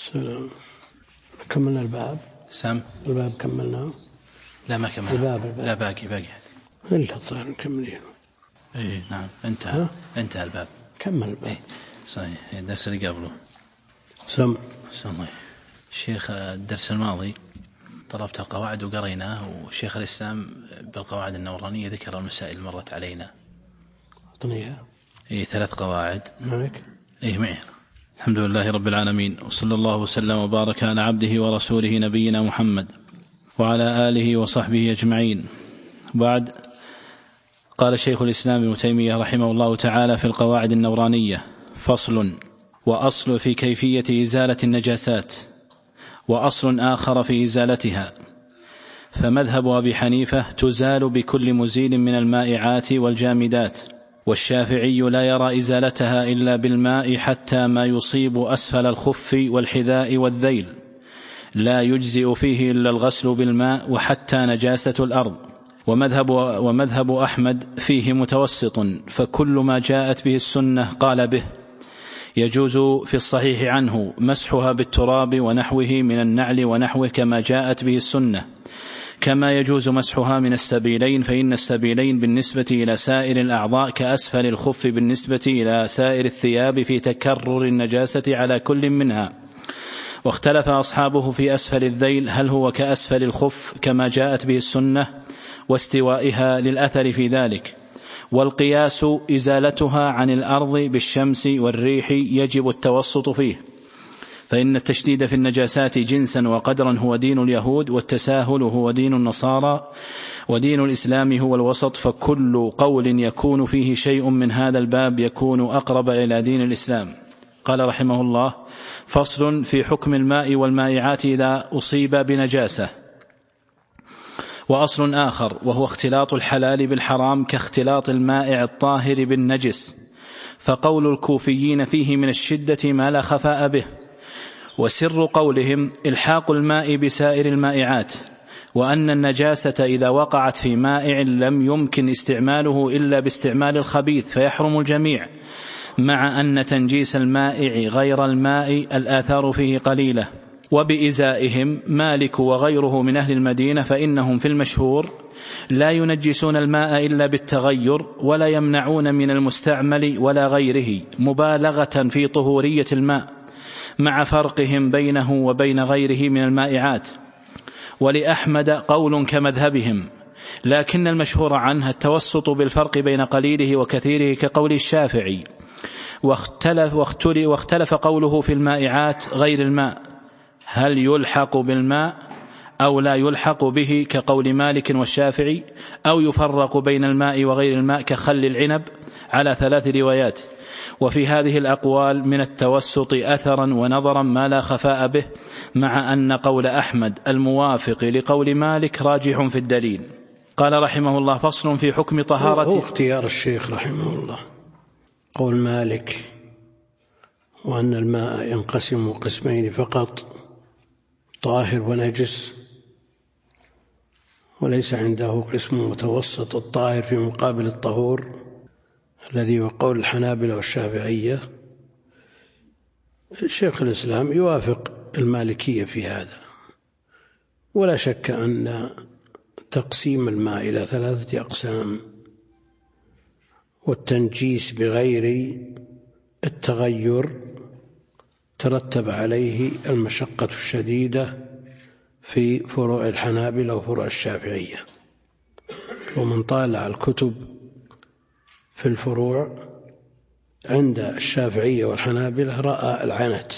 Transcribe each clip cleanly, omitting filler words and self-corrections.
سلام. كملنا الباب. سام الباب كملناه. لا ما كملنا الباب. لا باقي إلا صار مكملين. إيه نعم انتهى الباب. كمل الباب. إيه صحيح الدرس اللي قبله. سم الشيخ الدرس الماضي طلبت القواعد وقريناه، وشيخ الإسلام بالقواعد النورانية ذكر المسائل اللي مرت علينا. أعطنيها. إيه 3 قواعد. معك؟ إيه معي. الحمد لله رب العالمين، وصلى الله وسلم وبارك على عبده ورسوله نبينا محمد وعلى آله وصحبه أجمعين. بعد، قال شيخ الإسلام ابن تيمية رحمه الله تعالى في القواعد النورانية: فصل: وأصل في كيفية إزالة النجاسات، وأصل آخر في إزالتها. فمذهب أبي حنيفة تزال بكل مزيل من المائعات والجامدات، والشافعي لا يرى إزالتها إلا بالماء حتى ما يصيب أسفل الخف والحذاء والذيل، لا يجزئ فيه إلا الغسل بالماء وحتى نجاسة الأرض. ومذهب أحمد فيه متوسط، فكل ما جاءت به السنة قال به، يجوز في الصحيح عنه مسحها بالتراب ونحوه من النعل ونحوه كما جاءت به السنة، كما يجوز مسحها من السبيلين، فإن السبيلين بالنسبة إلى سائر الأعضاء كأسفل الخف بالنسبة إلى سائر الثياب في تكرر النجاسة على كل منها. واختلف أصحابه في أسفل الذيل هل هو كأسفل الخف كما جاءت به السنة واستوائها للأثر في ذلك. والقياس إزالتها عن الأرض بالشمس والريح يجب التوسط فيه، فإن التشديد في النجاسات جنسا وقدرا هو دين اليهود، والتساهل هو دين النصارى، ودين الإسلام هو الوسط، فكل قول يكون فيه شيء من هذا الباب يكون أقرب إلى دين الإسلام. قال رحمه الله: فصل في حكم الماء والمائعات إذا أصيب بنجاسة. وأصل آخر وهو اختلاط الحلال بالحرام كاختلاط المائع الطاهر بالنجس، فقول الكوفيين فيه من الشدة ما لا خفاء به، وسر قولهم إلحاق الماء بسائر المائعات، وأن النجاسة إذا وقعت في مائع لم يمكن استعماله إلا باستعمال الخبيث فيحرم الجميع، مع أن تنجيس المائع غير الماء الآثار فيه قليلة. وبإزائهم مالك وغيره من أهل المدينة، فإنهم في المشهور لا ينجسون الماء إلا بالتغير، ولا يمنعون من المستعمل ولا غيره مبالغة في طهورية الماء، مع فرقهم بينه وبين غيره من المائعات. ولأحمد قول كمذهبهم، لكن المشهور عنه التوسط بالفرق بين قليله وكثيره كقول الشافعي. واختلف قوله في المائعات غير الماء، هل يلحق بالماء أو لا يلحق به كقول مالك والشافعي، أو يفرق بين الماء وغير الماء كخل العنب، على 3 روايات. وفي هذه الأقوال من التوسط أثرا ونظرا ما لا خفاء به، مع أن قول أحمد الموافق لقول مالك راجح في الدليل. قال رحمه الله: فصل في حكم طهارة. هو اختيار الشيخ رحمه الله قول مالك، وأن الماء ينقسم قسمين فقط، طاهر ونجس، وليس عنده قسم متوسط الطاهر في مقابل الطهور الذي هو قول الحنابلة والشافعية. الشيخ الإسلام يوافق المالكية في هذا، ولا شك أن تقسيم الماء إلى 3 أقسام والتنجيس بغير التغير ترتب عليه المشقة الشديدة في فروع الحنابلة وفروع الشافعية. ومن طالع الكتب في الفروع عند الشافعية والحنابلة رأى العنت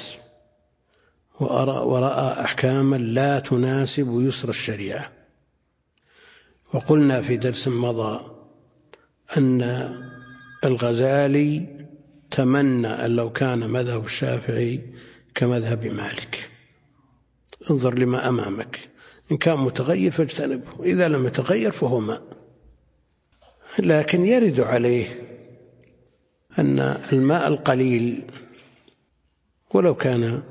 ورأى أحكاما لا تناسب يسر الشريعة. وقلنا في درس مضى أن الغزالي تمنى أن لو كان مذهب الشافعي كمذهب مالك. انظر لما أمامك، إن كان متغير فاجتنبه، إذا لم يتغير فهو ماء. لكن يرد عليه أن الماء القليل ولو كان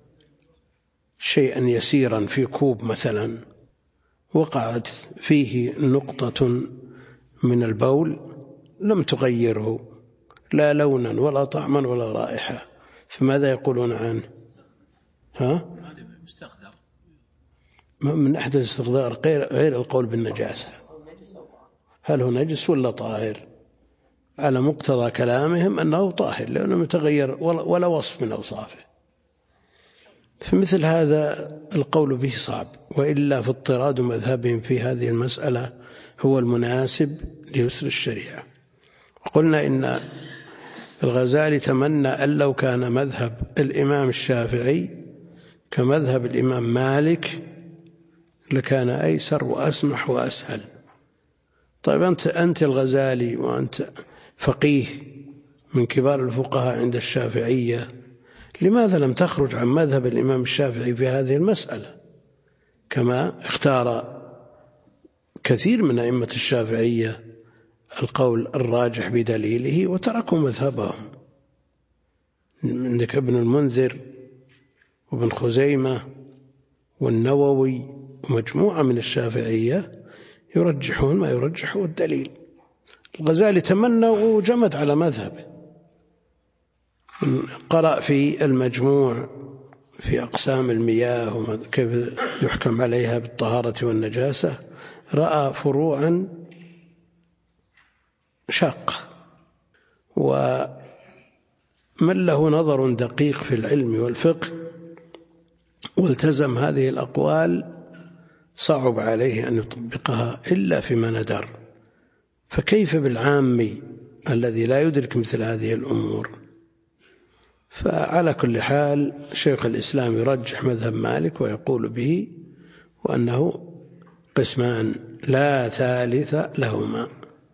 شيئا يسيرا في كوب مثلا وقعت فيه نقطة من البول لم تغيره لا لونا ولا طعما ولا رائحة، فماذا يقولون عنه؟ من أحد الاستقذار غير القول بالنجاسة. هل هو نجس ولا طاهر؟ على مقتضى كلامهم أنه طاهر لأنه متغير ولا وصف من أوصافه. فمثل هذا القول به صعب، وإلا فاضطراد مذهبهم في هذه المسألة هو المناسب ليسر الشريعة. وقلنا إن الغزالي تمنى أن لو كان مذهب الإمام الشافعي كمذهب الإمام مالك لكان أيسر وأسمح وأسهل. طيب أنت الغزالي وأنت فقيه من كبار الفقهاء عند الشافعية، لماذا لم تخرج عن مذهب الإمام الشافعي في هذه المسألة كما اختار كثير من أئمة الشافعية القول الراجح بدليله وتركوا مذهبهم؟ عندك ابن المنذر وابن خزيمة والنووي ومجموعة من الشافعية يرجحون ما يرجحه الدليل. الغزالي تمنى وجمد على مذهبه. قرأ في المجموع في أقسام المياه وكيف يحكم عليها بالطهارة والنجاسة، رأى فروعا شاقة، ومن له نظر دقيق في العلم والفقه والتزم هذه الأقوال صعب عليه أن يطبقها إلا فيما ندر، فكيف بالعامي الذي لا يدرك مثل هذه الأمور؟ فعلى كل حال شيخ الإسلام يرجح مذهب مالك ويقول به، وأنه قسمان لا ثالث لهما.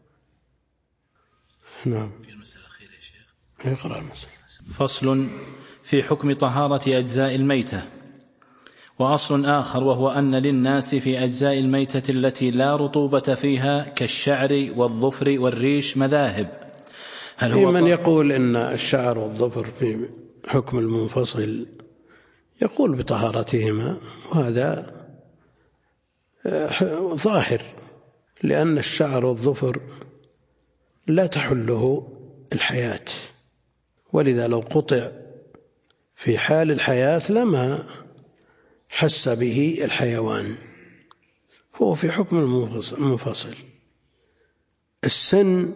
نعم. اقرأ المسألة. فصل في حكم طهارة أجزاء الميتة. وأصل آخر وهو أن للناس في أجزاء الميتة التي لا رطوبة فيها كالشعر والظفر والريش مذاهب. هل هو من يقول إن الشعر والظفر في حكم المنفصل يقول بطهارتهما، وهذا ظاهر، لأن الشعر والظفر لا تحله الحياة، ولذا لو قطع في حال الحياة لما حس به الحيوان، هو في حكم المنفصل. السن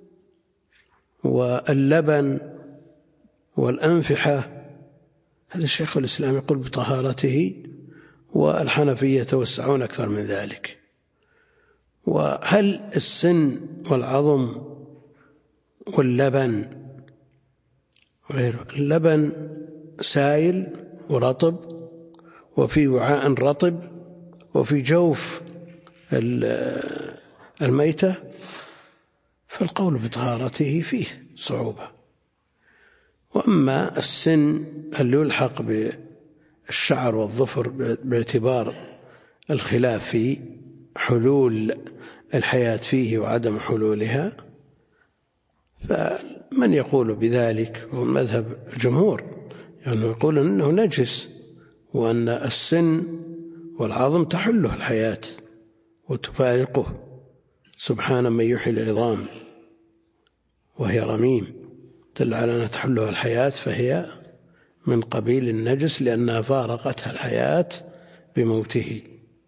واللبن والأنفحة هذا الشيخ الإسلام يقول بطهارته، والحنفية يتوسعون أكثر من ذلك. وهل السن والعظم واللبن غيره؟ اللبن سائل ورطب، وفي وعاء رطب، وفي جوف الميتة، فالقول بطهارته فيه صعوبة. وأما السن اللي يلحق بالشعر والظفر باعتبار الخلاف في حلول الحياة فيه وعدم حلولها، فمن يقول بذلك هو مذهب الجمهور، يعني يقول أنه نجس، وأن السن والعظم تحله الحياة وتفارقه. سبحان من يحيي العظام وهي رميم، دل على أنها تحلها الحياة، فهي من قبيل النجس لأنها فارقتها الحياة بموته.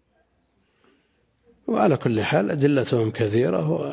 وعلى كل حال أدلتهم كثيرة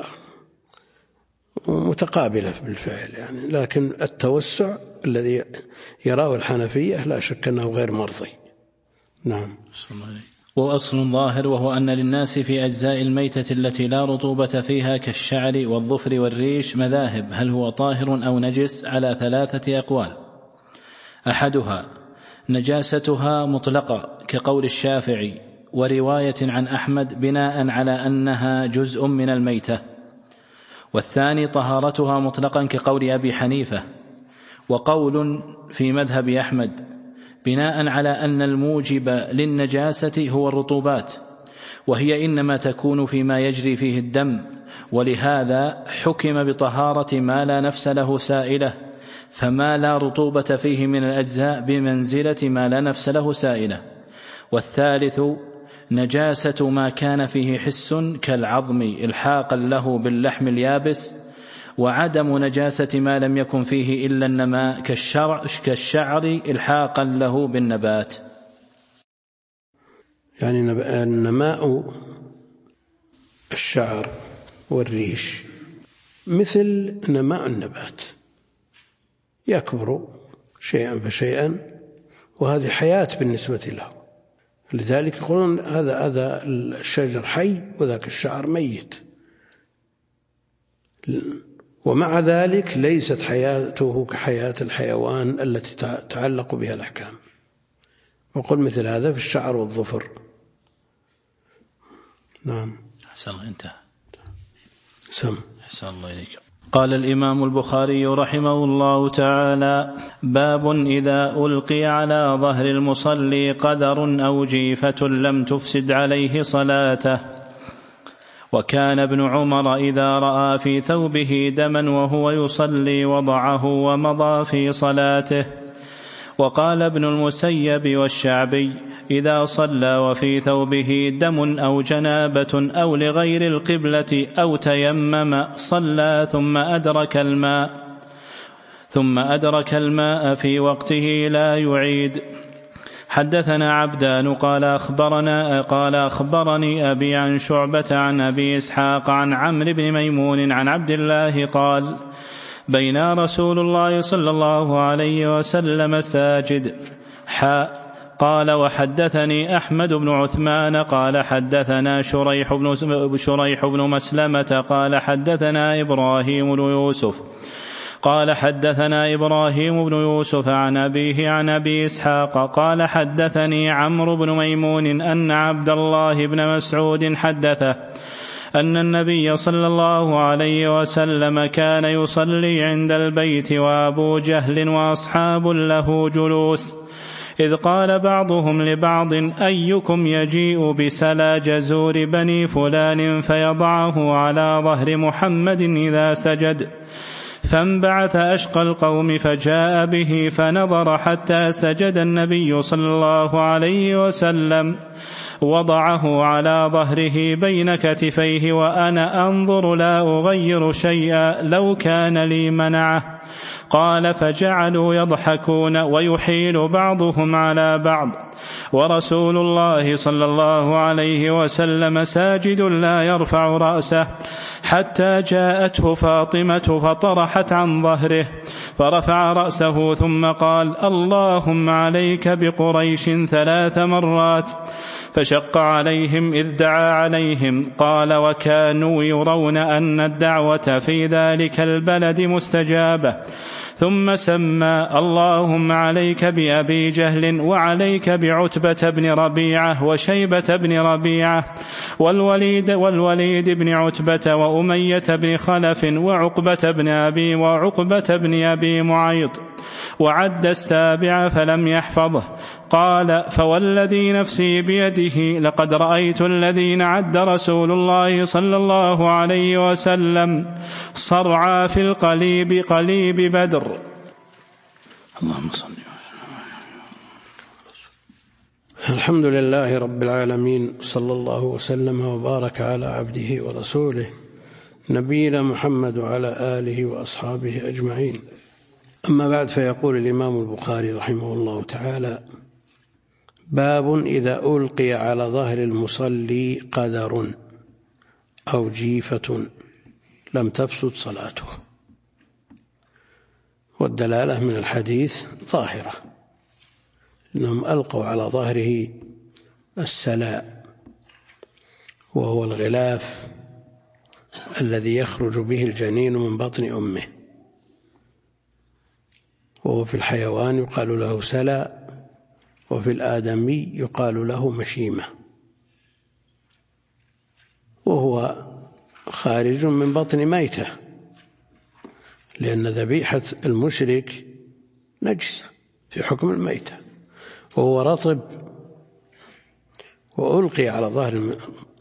ومتقابلة بالفعل يعني، لكن التوسع الذي يراه الحنفية لا شك أنه غير مرضي. نعم. وأصل ظاهر وهو أن للناس في أجزاء الميتة التي لا رطوبة فيها كالشعر والظفر والريش مذاهب، هل هو طاهر أو نجس على 3 أقوال. أحدها نجاستها مطلقة كقول الشافعي ورواية عن أحمد بناء على أنها جزء من الميتة. والثاني طهارتها مطلقا كقول أبي حنيفة، وقول في مذهب أحمد بناء على أن الموجب للنجاسة هو الرطوبات، وهي إنما تكون فيما يجري فيه الدم، ولهذا حكم بطهارة ما لا نفس له سائلة، فما لا رطوبة فيه من الأجزاء بمنزلة ما لا نفس له سائلة. والثالث نجاسة ما كان فيه حس كالعظم إلحاقا له باللحم اليابس، وعدم نجاسة ما لم يكن فيه إلا النماء كالشعر إلحاقا له بالنبات. يعني النماء الشعر والريش مثل نماء النبات، يكبر شيئا فشيئا، وهذه حياة بالنسبة له. لذلك يقولون هذا الشجر حي وذاك الشعر ميت، ومع ذلك ليست حياته كحياة الحيوان التي تعلق بها الأحكام. وقل مثل هذا في الشعر والظفر. نعم. أحسن الله، انتهى. أحسن الله إليك. قال الإمام البخاري رحمه الله تعالى: باب إذا ألقي على ظهر المصلي قدر أو جيفة لم تفسد عليه صلاته. وكان ابن عمر إذا رأى في ثوبه دما وهو يصلي وضعه ومضى في صلاته. وقال ابن المسيب والشعبي: إذا صلى وفي ثوبه دم أو جنابة أو لغير القبلة أو تيمم صلى ثم أدرك الماء في وقته لا يعيد. حدثنا عبدان قال أخبرني أبي عن شعبة عن أبي إسحاق عن عمرو بن ميمون عن عبد الله قال: بين رسول الله صلى الله عليه وسلم ساجد. قال: وحدثني أحمد بن عثمان قال حدثنا شريح بن مسلمة قال حدثنا إبراهيم بن يوسف قال حدثنا إبراهيم بن يوسف عن أبيه عن أبي إسحاق قال حدثني عمرو بن ميمون أن عبد الله بن مسعود حدثه أن النبي صلى الله عليه وسلم كان يصلي عند البيت وأبو جهل وأصحاب له جلوس، إذ قال بعضهم لبعض: أيكم يجيء بسلا جزور بني فلان فيضعه على ظهر محمد إذا سجد؟ فانبعث أشقى القوم فجاء به فنظر حتى سجد النبي صلى الله عليه وسلم، وضعه على ظهره بين كتفيه وأنا أنظر لا أغير شيئا لو كان لي منعه. قال: فجعلوا يضحكون ويحيل بعضهم على بعض، ورسول الله صلى الله عليه وسلم ساجد لا يرفع رأسه، حتى جاءته فاطمة فطرحت عن ظهره فرفع رأسه ثم قال: اللهم عليك بقريش 3 مرات، فشق عليهم إذ دعا عليهم. قال: وكانوا يرون أن الدعوة في ذلك البلد مستجابة، ثم سمى: اللهم عليك بأبي جهل وعليك بعتبة بن ربيعة وشيبة بن ربيعة والوليد بن عتبة وأمية بن خلف وعقبة بن أبي معيط، وعد 7 فلم يحفظه. قال: فوالذي نفسي بيده لقد رأيت الذين عد رسول الله صلى الله عليه وسلم صرعى في قليب بدر. اللهم صل وسلم. الحمد لله رب العالمين، صلى الله وسلم وبارك على عبده ورسوله نبينا محمد وعلى آله وأصحابه أجمعين. أما بعد، فيقول الإمام البخاري رحمه الله تعالى: باب إذا ألقي على ظهر المصلي قدر أو جيفة لم تفسد صلاته. والدلالة من الحديث ظاهرة، إنهم ألقوا على ظهره السلاء، وهو الغلاف الذي يخرج به الجنين من بطن أمه، وهو في الحيوان يقال له سلا، وفي الآدمي يقال له مشيمة، وهو خارج من بطن ميتة، لأن ذبيحة المشرك نجسة في حكم الميتة، وهو رطب وألقي على ظهر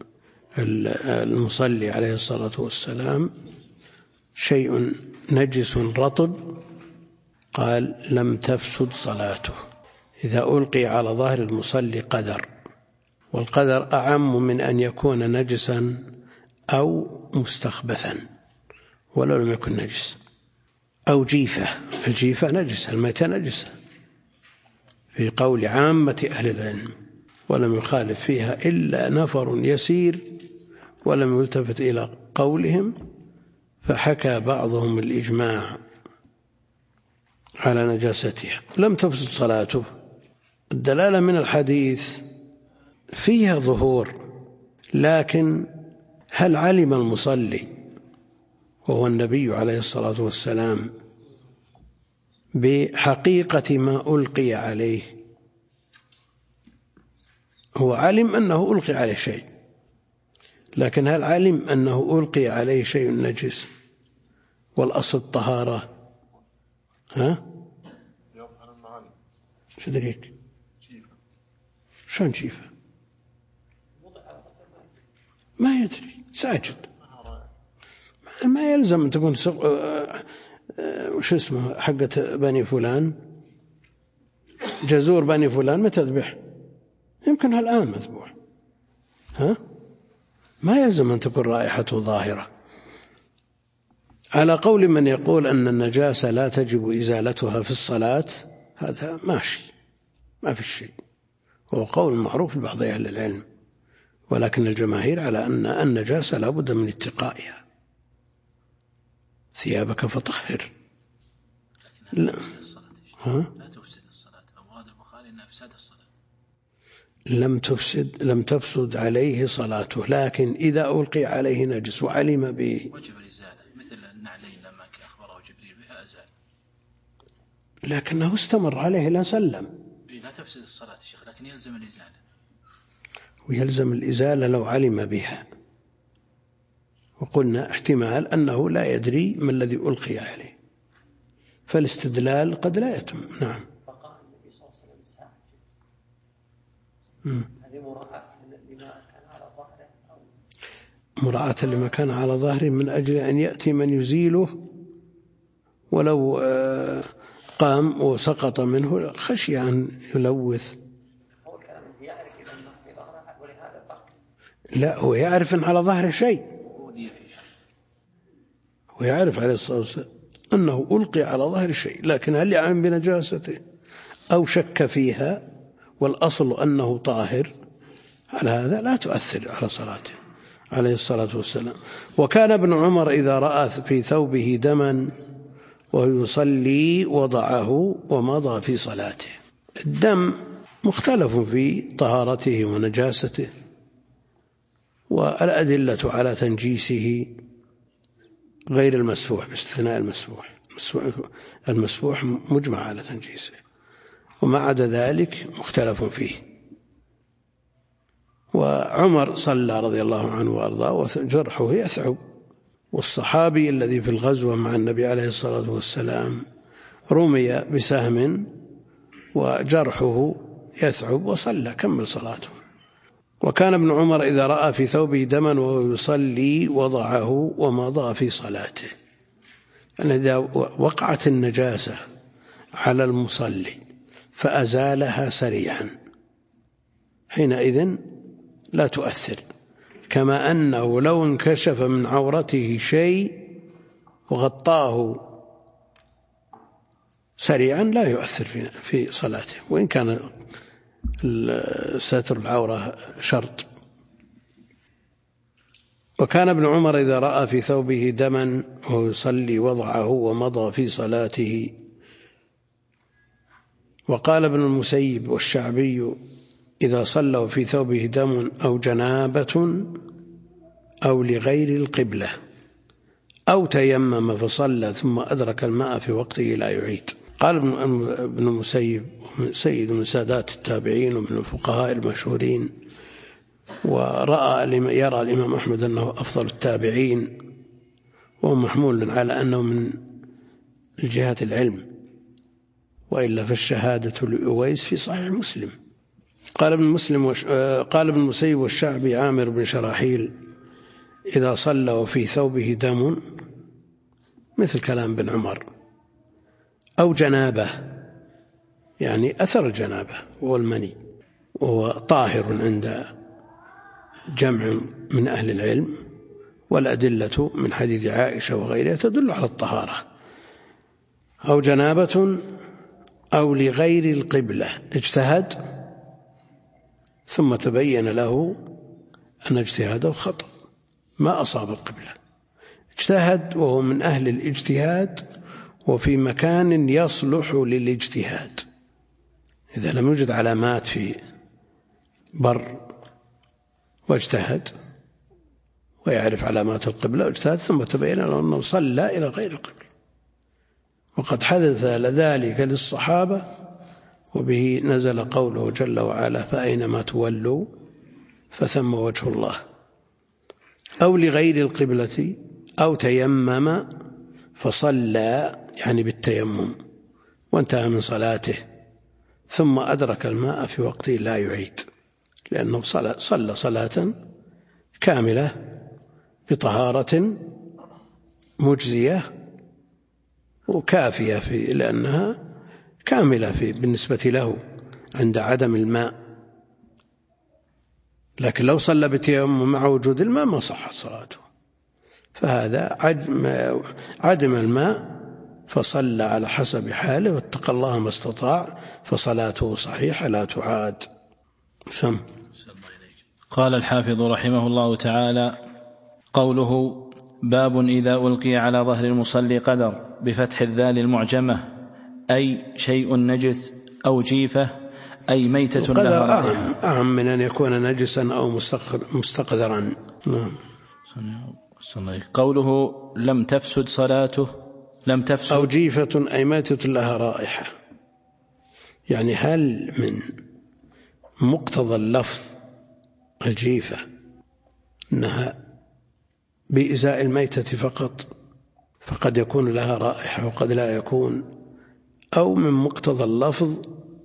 المصلي عليه الصلاة والسلام شيء نجس رطب، قال: لم تفسد صلاته. إذا ألقي على ظهر المصلي قدر، والقدر أعم من أن يكون نجسا أو مستخبثا، ولو لم يكن نجس. أو جيفة، الجيفة نجسة، الميتة نجسة في قول عامة أهل العلم، ولم يخالف فيها إلا نفر يسير ولم يلتفت إلى قولهم، فحكى بعضهم الإجماع على نجاستها. لم تفسد صلاته. الدلالة من الحديث فيها ظهور، لكن هل علم المصلي وهو النبي عليه الصلاة والسلام بحقيقة ما ألقي عليه؟ هو علم أنه ألقي عليه شيء، لكن هل علم أنه ألقي عليه شيء نجس والأصل الطهارة؟ شو دريك؟ شلون جيفة؟ ما يدري، ساجد، ما يلزم أن تكون وش اسمه حقة بني فلان، جزور بني فلان متى تذبح؟ يمكن الآن مذبوح، ما يلزم أن تكون رائحته ظاهرة. على قول من يقول أن النجاسة لا تجب إزالتها في الصلاة، هذا ماشي، ما في شيء، هو قول معروف لبعض أهل العلم، ولكن الجماهير على أن النجاسة لا بد من اتقائها. ثيابك فطهر. لا تفسد الصلاة. أبواب البخاري أن أفسد الصلاة. لم تفسد عليه صلاته، لكن إذا ألقي عليه نجس وعلم به وجب الإزالة، مثل النعلين لما أخبره جبريل بها أزال، لكنه استمر عليه لا سلم. لا تفسد الصلاة يا شيخ، لكن يلزم الإزالة. ويلزم الإزالة لو علم بها، وقلنا احتمال أنه لا يدري ما الذي ألقي عليه، فالاستدلال قد لا يتم. نعم. فقال النبي صلى الله عليه وسلم ساعة هذه مراعاة لما كان على ظهره، مراعاة لما كان على ظهره من أجل أن يأتي من يزيله، ولو قام وسقط منه خشي أن يلوث. هو كلام يعرف إذا ما في ظهره ولهذا الفرق. لا، هو يعرف أن على ظهره شيء، ويعرف عليه الصلاة والسلام أنه ألقي على ظهر شيء، لكن هل يعلم بنجاسته أو شك فيها والأصل أنه طاهر، على هذا لا تؤثر على صلاته عليه الصلاة والسلام. وكان ابن عمر إذا رأى في ثوبه دما ويصلي وضعه ومضى في صلاته. الدم مختلف في طهارته ونجاسته، والأدلة على تنجيسه غير المسفوح باستثناء المسفوح مجمع على تنجيسه، وما عدا ذلك مختلف فيه. وعمر صلى رضي الله عنه وأرضاه وجرحه يثعب، والصحابي الذي في الغزوة مع النبي عليه الصلاة والسلام رمي بسهم وجرحه يثعب وصلى كمل صلاته. وكان ابن عمر إذا رأى في ثوبه دما وهو يصلي وضعه ومضى في صلاته. يعني إذا وقعت النجاسة على المصلي فأزالها سريعا حينئذ لا تؤثر، كما أنه لو انكشف من عورته شيء وغطاه سريعا لا يؤثر في صلاته، وإن كان ستر العورة شرط. وكان ابن عمر إذا رأى في ثوبه دما وهو يصلي وضعه ومضى في صلاته. وقال ابن المسيب والشعبي إذا صلوا في ثوبه دم أو جنابة أو لغير القبلة أو تيمم فصلى ثم أدرك الماء في وقته لا يعيد. قال ابن المسيب سيد من سادات التابعين ومن الفقهاء المشهورين، يرى الإمام أحمد أنه أفضل التابعين، وهو محمول على أنه من الجهة العلم، وإلا فالشهادة لأويس في صحيح مسلم. قال ابن المسيب والشعبي عامر بن شراحيل إذا صلى وفي ثوبه دم مثل كلام بن عمر أو جنابة، يعني أثر الجنابة والمني، وهو طاهر عند جمع من أهل العلم، والأدلة من حديث عائشة وغيرها تدل على الطهارة. أو جنابة أو لغير القبلة، اجتهد ثم تبين له أن اجتهاده خطأ ما أصاب القبلة، اجتهد وهو من أهل الاجتهاد وفي مكان يصلح للاجتهاد، إذا لم يوجد علامات في بر واجتهد ويعرف علامات القبلة واجتهد ثم تبين له أنه صلى إلى غير القبلة. وقد حدث ذلك للصحابة، وبه نزل قوله جل وعلا فأينما تولوا فثم وجه الله. أو لغير القبلة أو تيمم فصلى، يعني بالتيمم، وانتهى من صلاته ثم أدرك الماء في وقته لا يعيد، لأنه صلى صلاة كاملة بطهارة مجزية وكافية لأنها كاملة بالنسبة له عند عدم الماء. لكن لو صلى بتيمم مع وجود الماء ما صحت صلاته، فهذا عدم الماء فصلى على حسب حاله واتقى الله ما استطاع فصلاته صحيحة لا تعاد. سم. قال الحافظ رحمه الله تعالى: قوله باب إذا ألقي على ظهر المصلي قدر بفتح الذال المعجمة، أي شيء نجس أو جيفة، أي ميتة لها رائحة. أعم من أن يكون نجسا أو مستقذرا. قوله لم تفسد صلاته، لم تفسد أو جيفة أي ميتة لها رائحة، يعني هل من مقتضى اللفظ الجيفة أنها بإزاء الميتة فقط، فقد يكون لها رائحة وقد لا يكون، أو من مقتضى اللفظ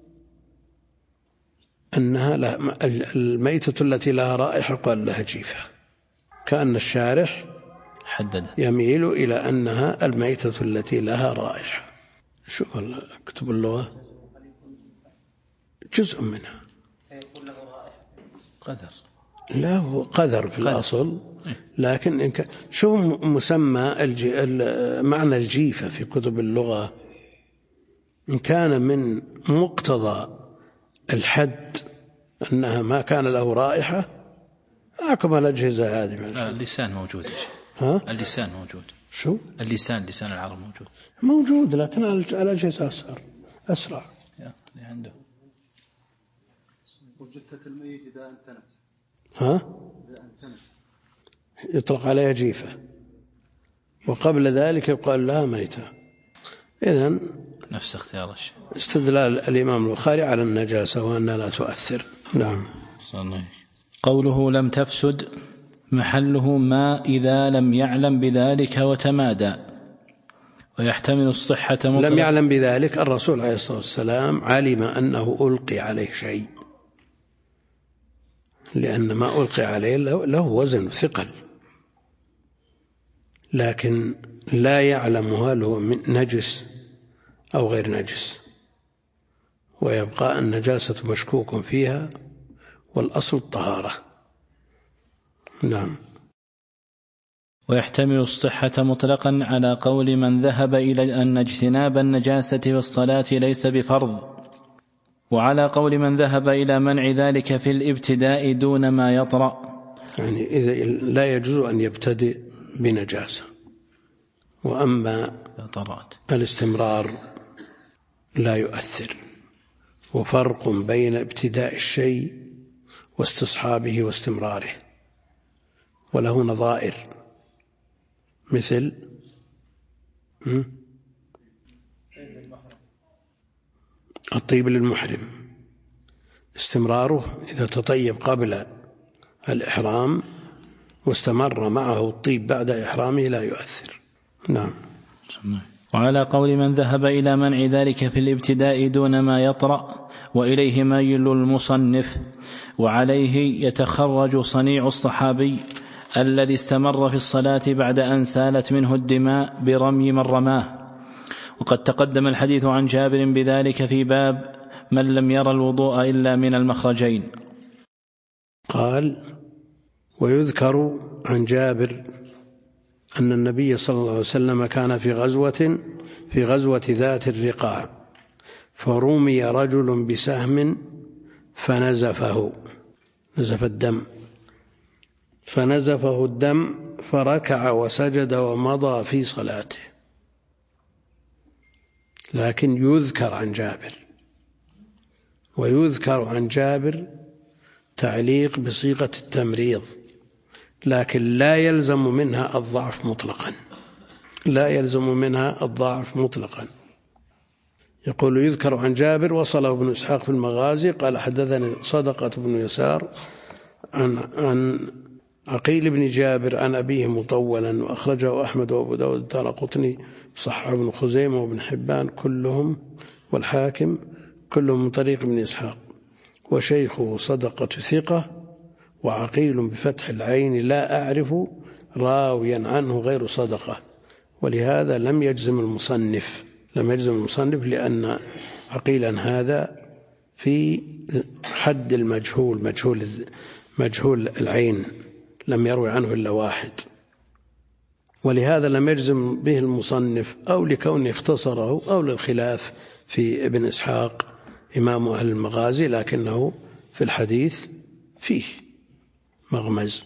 أنها الميتة التي لها رائحة قال لها جيفة، كأن الشارح حدد يميل إلى أنها الميتة التي لها رائحة. شوف كتب اللغة جزء منها قدر، لا هو قدر في الأصل، لكن إن شو مسمى معنى الجيفة في كتب اللغة؟ إن كان من مقتضى الحد أنها ما كان له رائحة أكمل الأجهزة هذه. اللسان موجود يا شيخ. ها؟ اللسان موجود. شو؟ لسان العرب موجود لكن الأجهزة أسرع. عنده. وجثة الميت إذا أنتنت. ها؟ يطلق عليها جيفة، وقبل ذلك يقال لها ميتة. إذن نفس اختيار الشيء. استدلال الإمام البخاري على النجاسة وأنها لا تؤثر. نعم. قوله لم تفسد محله ما إذا لم يعلم بذلك وتمادى، ويحتمل الصحة لم يعلم بذلك، الرسول عليه الصلاة والسلام علم أنه ألقي عليه شيء، لأن ما ألقي عليه له وزن ثقل، لكن لا يعلم هل هو من نجس أو غير نجس، ويبقى النجاسة مشكوك فيها والأصل الطهارة. نعم. ويحتمل الصحة مطلقا على قول من ذهب إلى أن اجتناب النجاسة في الصلاة ليس بفرض، وعلى قول من ذهب إلى منع ذلك في الابتداء دون ما يطرأ، يعني إذا لا يجوز أن يبتدئ بنجاسة، وأما الاستمرار لا يؤثر. وفرق بين ابتداء الشيء واستصحابه واستمراره، وله نظائر، مثل الطيب للمحرم، استمراره إذا تطيب قبل الإحرام واستمر معه الطيب بعد إحرامه لا يؤثر. نعم. وعلى قول من ذهب إلى منع ذلك في الابتداء دون ما يطرأ، وإليه ميل المصنف، وعليه يتخرج صنيع الصحابي الذي استمر في الصلاة بعد أن سالت منه الدماء برمي من رماه. وقد تقدم الحديث عن جابر بذلك في باب من لم ير الوضوء إلا من المخرجين. قال: ويذكر عن جابر أن النبي صلى الله عليه وسلم كان في غزوة ذات الرقاع، فرمي رجل بسهم فنزفه، نزف الدم، فنزفه الدم فركع وسجد ومضى في صلاته. لكن يذكر عن جابر، ويذكر عن جابر تعليق بصيغة التمريض، لكن لا يلزم منها الضعف مطلقا، لا يلزم منها الضعف مطلقا. يقول يذكر عن جابر، وصله ابن إسحاق في المغازي قال حدثني صدقة بن يسار عن عقيل بن جابر عن أبيه مطولا، وأخرجه أحمد وأبو داود الدارقطني صححه ابن خزيمة وابن حبان كلهم والحاكم كلهم من طريق ابن إسحاق. وشيخه صدقة ثقة، وعقيل بفتح العين لا أعرف راويا عنه غير صدقة، ولهذا لم يجزم المصنف لأن عقيلا هذا في حد المجهول، مجهول العين، لم يروي عنه إلا واحد، ولهذا لم يجزم به المصنف، أو لكونه اختصره أو للخلاف في ابن إسحاق إمام أهل المغازي، لكنه في الحديث فيه مغمز،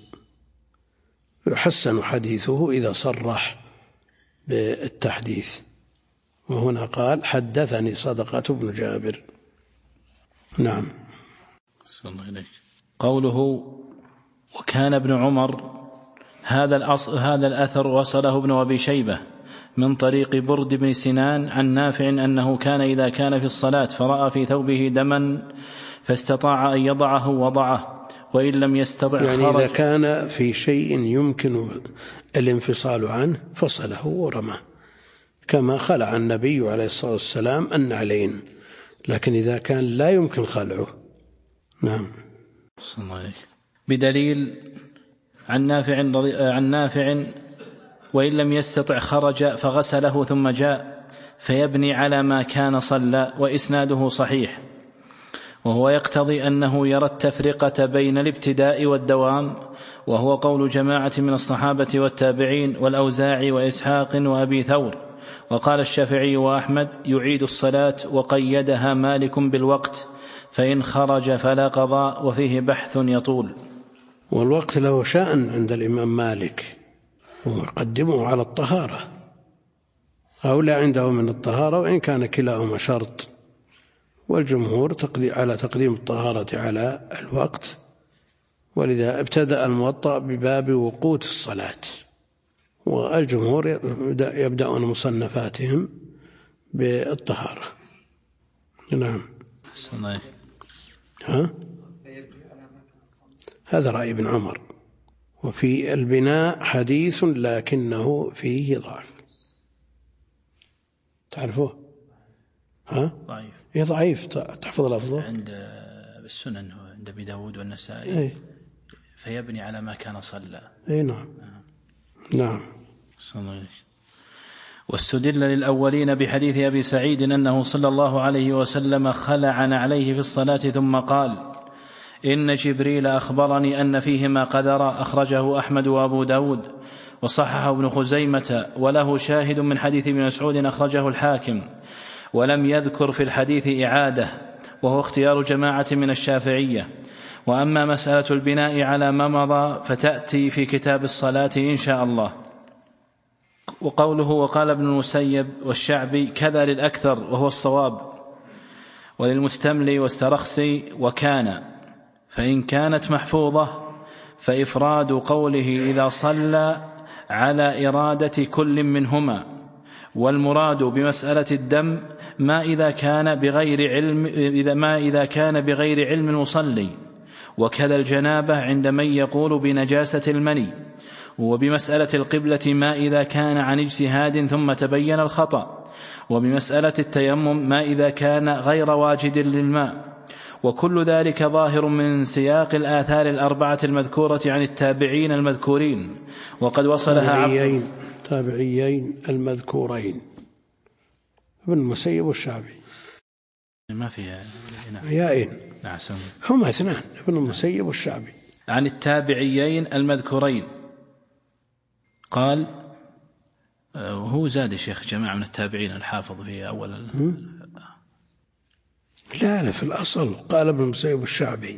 يحسن حديثه إذا صرح بالتحديث. وهنا قال حدثني صدقة بن جابر. نعم. صلى الله عليه. قوله وكان ابن عمر، هذا الأثر وصله ابن أبي شيبة من طريق برد بن سنان عن نافع أنه كان إذا كان في الصلاة فرأى في ثوبه دما فاستطاع أن يضعه وضعه، وإن لم يستطع يعني إذا كان في شيء يمكن الانفصال عنه فصله ورماه، كما خلع النبي عليه الصلاة والسلام النعلين، لكن إذا كان لا يمكن خلعه. نعم. بدليل عن نافع وإن لم يستطع خرج فغسله ثم جاء فيبني على ما كان صلى، وإسناده صحيح، وهو يقتضي أنه يرى التفرقة بين الابتداء والدوام، وهو قول جماعة من الصحابة والتابعين والأوزاعي وإسحاق وأبي ثور. وقال الشافعي وأحمد يعيد الصلاة، وقيدها مالك بالوقت، فإن خرج فلا قضاء، وفيه بحث يطول. والوقت له شأن عند الإمام مالك، ويقدمه على الطهارة، أو لا عنده من الطهارة، وإن كان كلاهما شرط، والجمهور على تقديم الطهارة على الوقت، ولذا ابتدأ الموطأ بباب وقوت الصلاة، والجمهور يبدأون مصنفاتهم بالطهارة. نعم. هذا رأي ابن عمر. وفي البناء حديث لكنه فيه ضعف، تعرفوه؟ ضعيف. إيه ضعيف، تحفظ لفظه عند السنن عند أبي داود والنسائي. فيبني على ما كان صلى. نعم. نعم. واستدل للأولين بحديث أبي سعيد أنه صلى الله عليه وسلم خلع عليه في الصلاة ثم قال إن جبريل أخبرني أن فيهما قذرا، أخرجه أحمد وأبو داود وصححه ابن خزيمة، وله شاهد من حديث ابن مسعود أخرجه الحاكم، ولم يذكر في الحديث إعادة، وهو اختيار جماعة من الشافعية. وأما مسألة البناء على ما مضى فتأتي في كتاب الصلاة إن شاء الله. وقوله وقال ابن المسيب والشعبي كذا للأكثر وهو الصواب، وللمستملي واسترخسي وكان، فإن كانت محفوظة فإفراد قوله إذا صلى على إرادة كل منهما، والمراد بمسألة الدم ما إذا كان بغير علم المصلي، وكذا الجنابة عند من يقول بنجاسة المني. وبمسألة القبلة ما إذا كان عن اجتهاد ثم تبين الخطأ، وبمسألة التيمم ما إذا كان غير واجد للماء. وكل ذلك ظاهر من سياق الآثار الأربعة المذكورة عن التابعين المذكورين، وقد وصلها تابعيين المذكورين ابن المسيب والشعبي، ما فيها يائين، هما اثنان، ابن المسيب والشعبي، عن التابعيين المذكورين. قال وهو زاد شيخ جماعة من التابعين الحافظ في أول لا في الأصل قال ابن المسيب والشعبي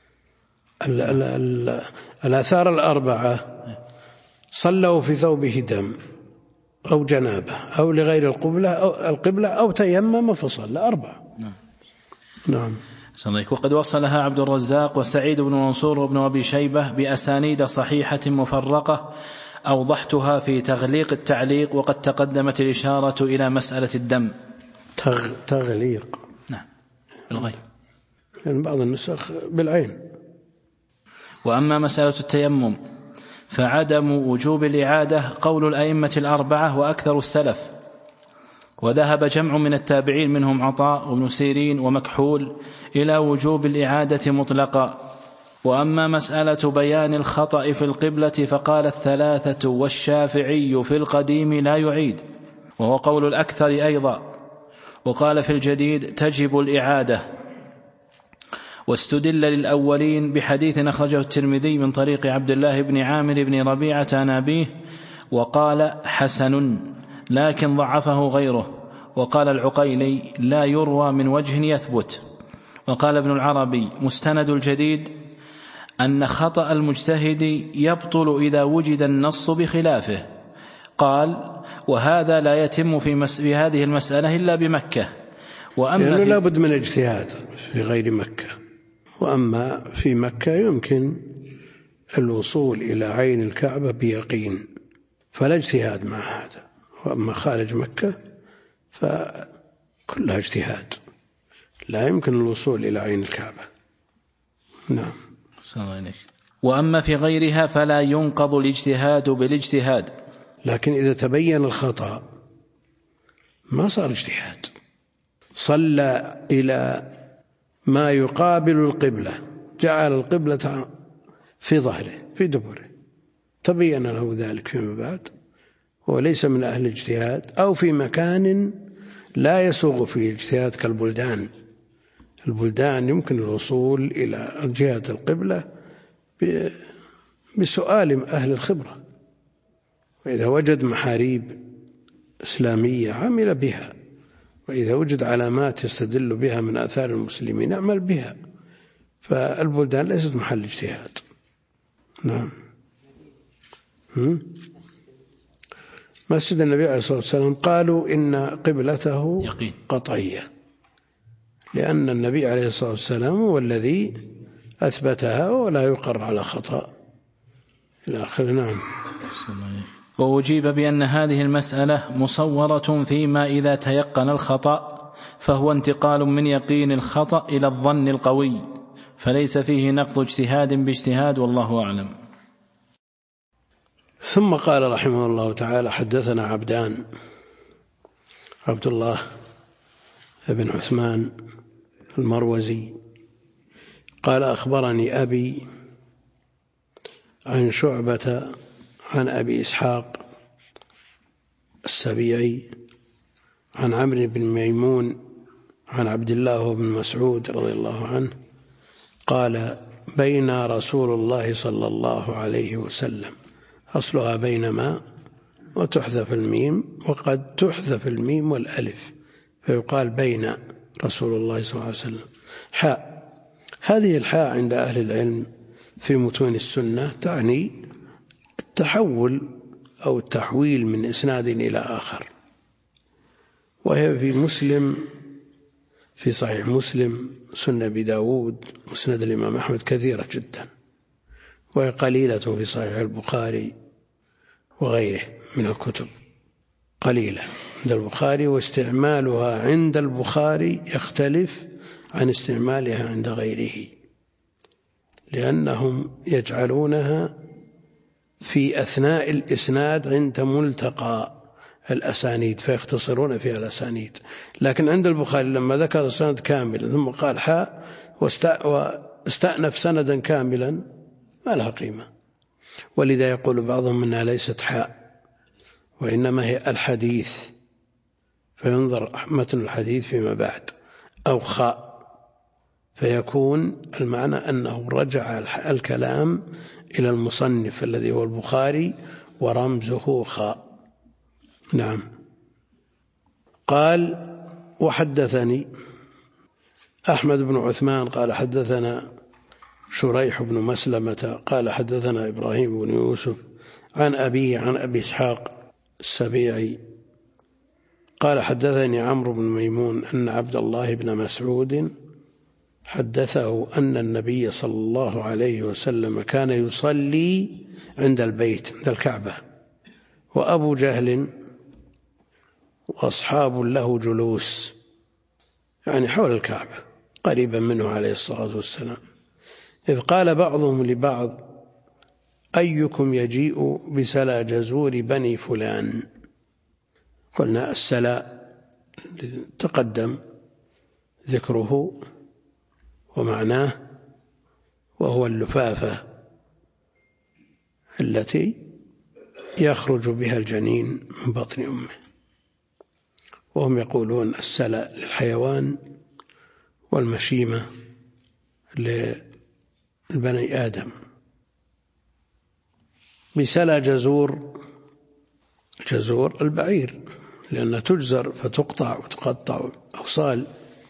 الآثار الأربعة صلوا في ثوبه دم أو جنابه أو لغير القبلة أو تيمم فصلى 4. نعم. وقد وصلها عبد الرزاق وسعيد بن منصور وابن أبي شيبة بأسانيد صحيحة مفرقة أوضحتها في تغليق التعليق، وقد تقدمت الإشارة إلى مسألة الدم. تغليق. نعم بالغير، لأن بعض النسخ بالعين. وأما مسألة التيمم فعدم وجوب الإعادة قول الأئمة 4 وأكثر السلف، وذهب جمع من التابعين منهم عطاء وابن سيرين ومكحول إلى وجوب الإعادة مطلقا. وأما مسألة بيان الخطأ في القبلة فقال 3 والشافعي في القديم لا يعيد، وهو قول الأكثر أيضا. وقال في الجديد تجب الإعادة. واستدل للأولين بحديث أخرجه الترمذي من طريق عبد الله بن عامر بن ربيعة عن أبيه وقال حسن لكن ضعفه غيره. وقال العقيلي لا يروى من وجه يثبت. وقال ابن العربي مستند الجديد أن خطأ المجتهد يبطل إذا وجد النص بخلافه. قال وهذا لا يتم في هذه المسألة إلا بمكة. وأما يعني لا بد من اجتهاد في غير مكة، وأما في مكة يمكن الوصول إلى عين الكعبة بيقين فلا اجتهاد مع هذا. وأما خارج مكة فكلها اجتهاد، لا يمكن الوصول إلى عين الكعبة. نعم. وأما في غيرها فلا ينقض الاجتهاد بالاجتهاد. لكن إذا تبين الخطأ ما صار اجتهاد، صلى إلى ما يقابل القبلة، جعل القبلة في ظهره في دبره، تبين له ذلك فيما بعد وليس من أهل الاجتهاد، أو في مكان لا يسوغ فيه الاجتهاد كالبلدان. البلدان يمكن الوصول إلى جهة القبلة بسؤال أهل الخبرة، وإذا وجد محاريب إسلامية عمل بها، وإذا وجد علامات يستدل بها من آثار المسلمين يعمل بها. فالبلدان ليست محل اجتهاد. نعم. مسجد النبي عليه الصلاة والسلام قالوا إن قبلته قطعية، لأن النبي عليه الصلاة والسلام هو الذي أثبتها ولا يقر على خطأ إلى آخره. نعم. وأجيب بأن هذه المسألة مصورة فيما إذا تيقن الخطأ فهو انتقال من يقين الخطأ إلى الظن القوي، فليس فيه نقض اجتهاد باجتهاد، والله أعلم. ثم قال رحمه الله تعالى حدثنا عبدان، عبد الله بن عثمان المروزي قال أخبرني أبي عن شعبة عن أبي إسحاق السبيعي عن عمرو بن ميمون عن عبد الله بن مسعود رضي الله عنه قال بين رسول الله صلى الله عليه وسلم، أصلها بينما وتحذف الميم، وقد تحذف الميم والألف فيقال بين رسول الله صلى الله عليه وسلم. حاء، هذه الحاء عند أهل العلم في متون السنة تعني التحول أو التحويل من إسناد إلى آخر، وهي في مسلم، في صحيح مسلم، سنن أبي داود، مسند الإمام أحمد كثيرة جدا، وهي قليلة في صحيح البخاري وغيره من الكتب، قليلة عند البخاري، واستعمالها عند البخاري يختلف عن استعمالها عند غيره، لأنهم يجعلونها في أثناء الإسناد عند ملتقى الأسانيد فيختصرون فيها الأسانيد. لكن عند البخاري لما ذكر السند كاملا ثم قال حاء واستأنف سندا كاملا ما لها قيمة. ولذا يقول بعضهم أنها ليست حاء وإنما هي الحديث، فينظر متن الحديث فيما بعد، أو خاء، فيكون المعنى أنه رجع الكلام إلى المصنف الذي هو البخاري ورمزه خاء. نعم. قال وحدثني أحمد بن عثمان قال حدثنا شريح بن مسلمة قال حدثنا إبراهيم بن يوسف عن أبيه عن أبي إسحاق السبيعي قال حدثني عمرو بن ميمون أن عبد الله بن مسعود حدثه أن النبي صلى الله عليه وسلم كان يصلي عند البيت عند الكعبة وأبو جهل وأصحاب له جلوس يعني حول الكعبة قريبا منه عليه الصلاة والسلام، إذ قال بعضهم لبعض أيكم يجيء بسلا جزور بني فلان. قلنا السلا تقدم ذكره ومعناه وهو اللفافة التي يخرج بها الجنين من بطن أمه، وهم يقولون السلا للحيوان والمشيمة للبني آدم. بسلا جزور البعير لأنها تجزر فتقطع وتقطع أوصال.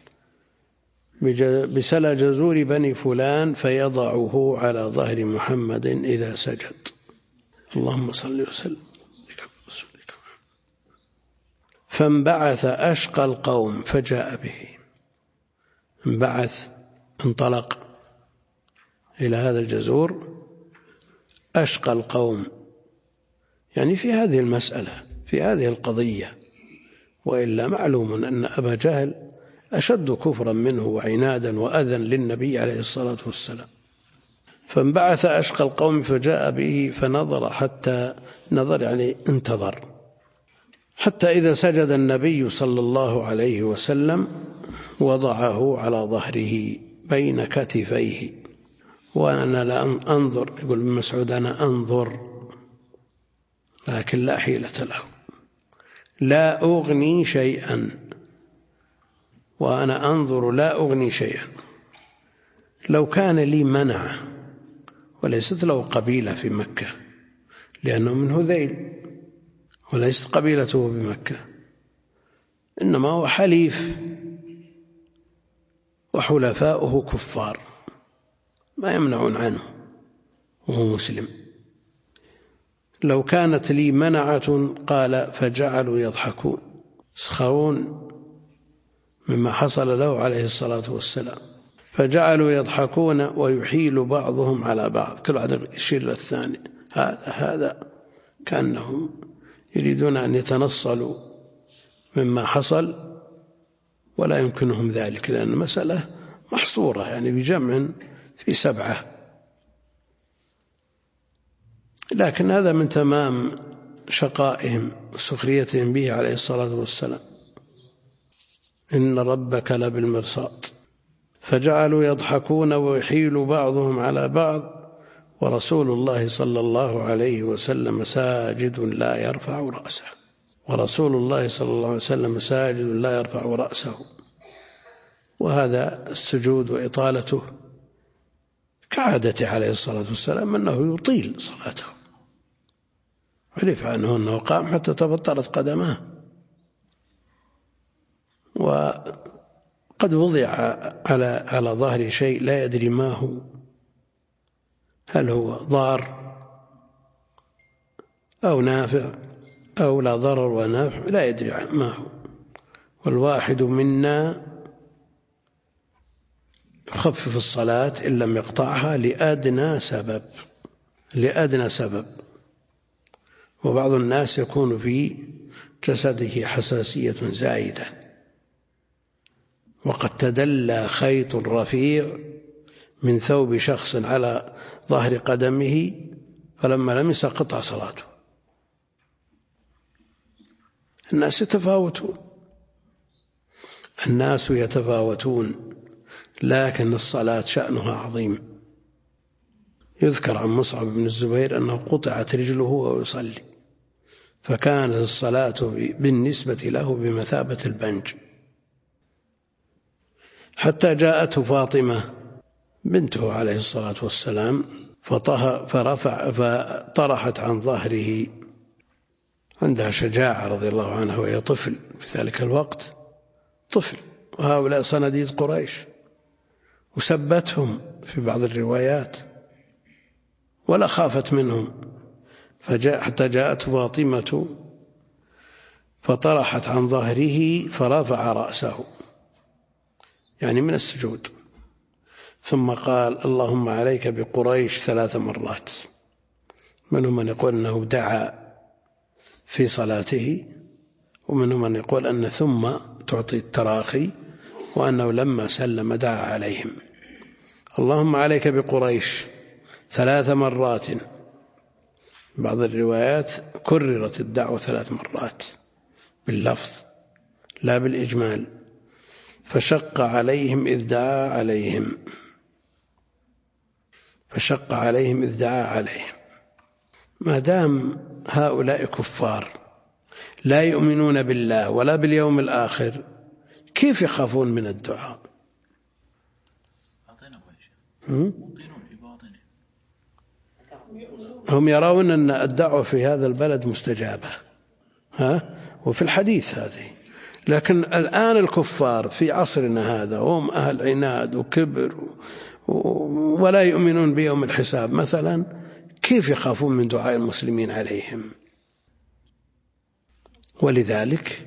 بسلا جزور بني فلان فيضعه على ظهر محمد إذا سجد. اللهم صل وسلم. فانبعث أشقى القوم فجاء به. انبعث انطلق إلى هذا الجزور أشقى القوم يعني في هذه المسألة في هذه القضية، وإلا معلوم أن أبا جهل أشد كفرا منه وعنادا وأذى للنبي عليه الصلاة والسلام. فانبعث أشقى القوم فجاء به فنظر حتى نظر يعني انتظر حتى إذا سجد النبي صلى الله عليه وسلم وضعه على ظهره بين كتفيه. وأنا لا أنظر، يقول ابن مسعود أنا أنظر لكن لا حيلة له، لا أغني شيئا، وأنا أنظر لا أغني شيئا. لو كان لي منع وليست له قبيلة في مكة لأنه من هذيل وليست قبيلته بمكة، إنما هو حليف وحلفاؤه كفار ما يمنعون عنه وهو مسلم. لو كانت لي منعة قال فجعلوا يضحكون يسخرون مما حصل له عليه الصلاة والسلام، فجعلوا يضحكون ويحيل بعضهم على بعض، كل واحد يشير للثاني هذا كأنهم يريدون أن يتنصلوا مما حصل ولا يمكنهم ذلك لأن المسألة محصورة يعني بجمع في 7. لكن هذا من تمام شقائهم وسخريتهم به عليه الصلاة والسلام. إن ربك لبالمرصاد. فجعلوا يضحكون ويحيل بعضهم على بعض ورسول الله صلى الله عليه وسلم ساجد لا يرفع رأسه. ورسول الله صلى الله عليه وسلم ساجد لا يرفع رأسه. وهذا السجود وإطالته كعادته عليه الصلاة والسلام أنه يطيل صلاته، عرف أنه قام حتى تبطلت قدماه. وقد وضع على ظهر شيء لا يدري ما هو، هل هو ضار أو نافع أو لا ضرر ونافع لا يدري ما هو. والواحد منا يخفف الصلاة إن لم يقطعها لأدنى سبب. وبعض الناس يكون في جسده حساسية زايدة وقد تدلى خيط رفيع من ثوب شخص على ظهر قدمه فلما لمس قطع صلاته. الناس يتفاوتون لكن الصلاة شأنها عظيم. يذكر عن مصعب بن الزبير أنه قطعت رجله وهو يصلي فكانت الصلاة بالنسبة له بمثابة البنج، حتى جاءته فاطمة بنته عليه الصلاة والسلام فطرحت عن ظهره عندها شجاعة رضي الله عنها وهي طفل في ذلك الوقت، طفل، وهؤلاء صناديد قريش، وسبتهم في بعض الروايات ولا خافت منهم، حتى جاءت فاطمة فطرحت عن ظهره فرفع رأسه يعني من السجود، ثم قال اللهم عليك بقريش 3 مرات. منهم من يقول أنه دعا في صلاته، ومنهم من يقول أن ثم تعطي التراخي، وأنه لما سلم دعا عليهم. اللهم عليك بقريش 3 مرات. بعض الروايات كررت الدعوة 3 مرات باللفظ لا بالإجمال. فشق عليهم إذ دعا عليهم، فشق عليهم إذ دعا عليهم. ما دام هؤلاء كفار لا يؤمنون بالله ولا باليوم الآخر، كيف يخافون من الدعاء؟ هم يرون أن الدعوة في هذا البلد مستجابة، وفي الحديث هذه. لكن الآن الكفار في عصرنا هذا هم أهل عناد وكبر ولا يؤمنون بيوم الحساب مثلا، كيف يخافون من دعاء المسلمين عليهم؟ ولذلك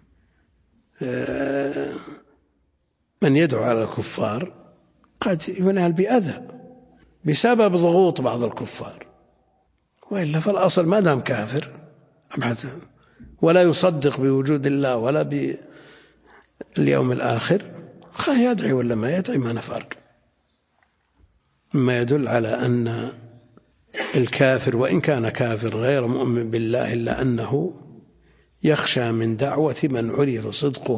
من يدعو على الكفار قد ينال بأذى بسبب ضغوط بعض الكفار، وإلا فالأصل ما دام كافر ولا يصدق بوجود الله ولا باليوم الآخر يدعي ولا ما يدعي ما نفرق. مما يدل على أن الكافر وإن كان كافر غير مؤمن بالله إلا أنه يخشى من دعوة من عرف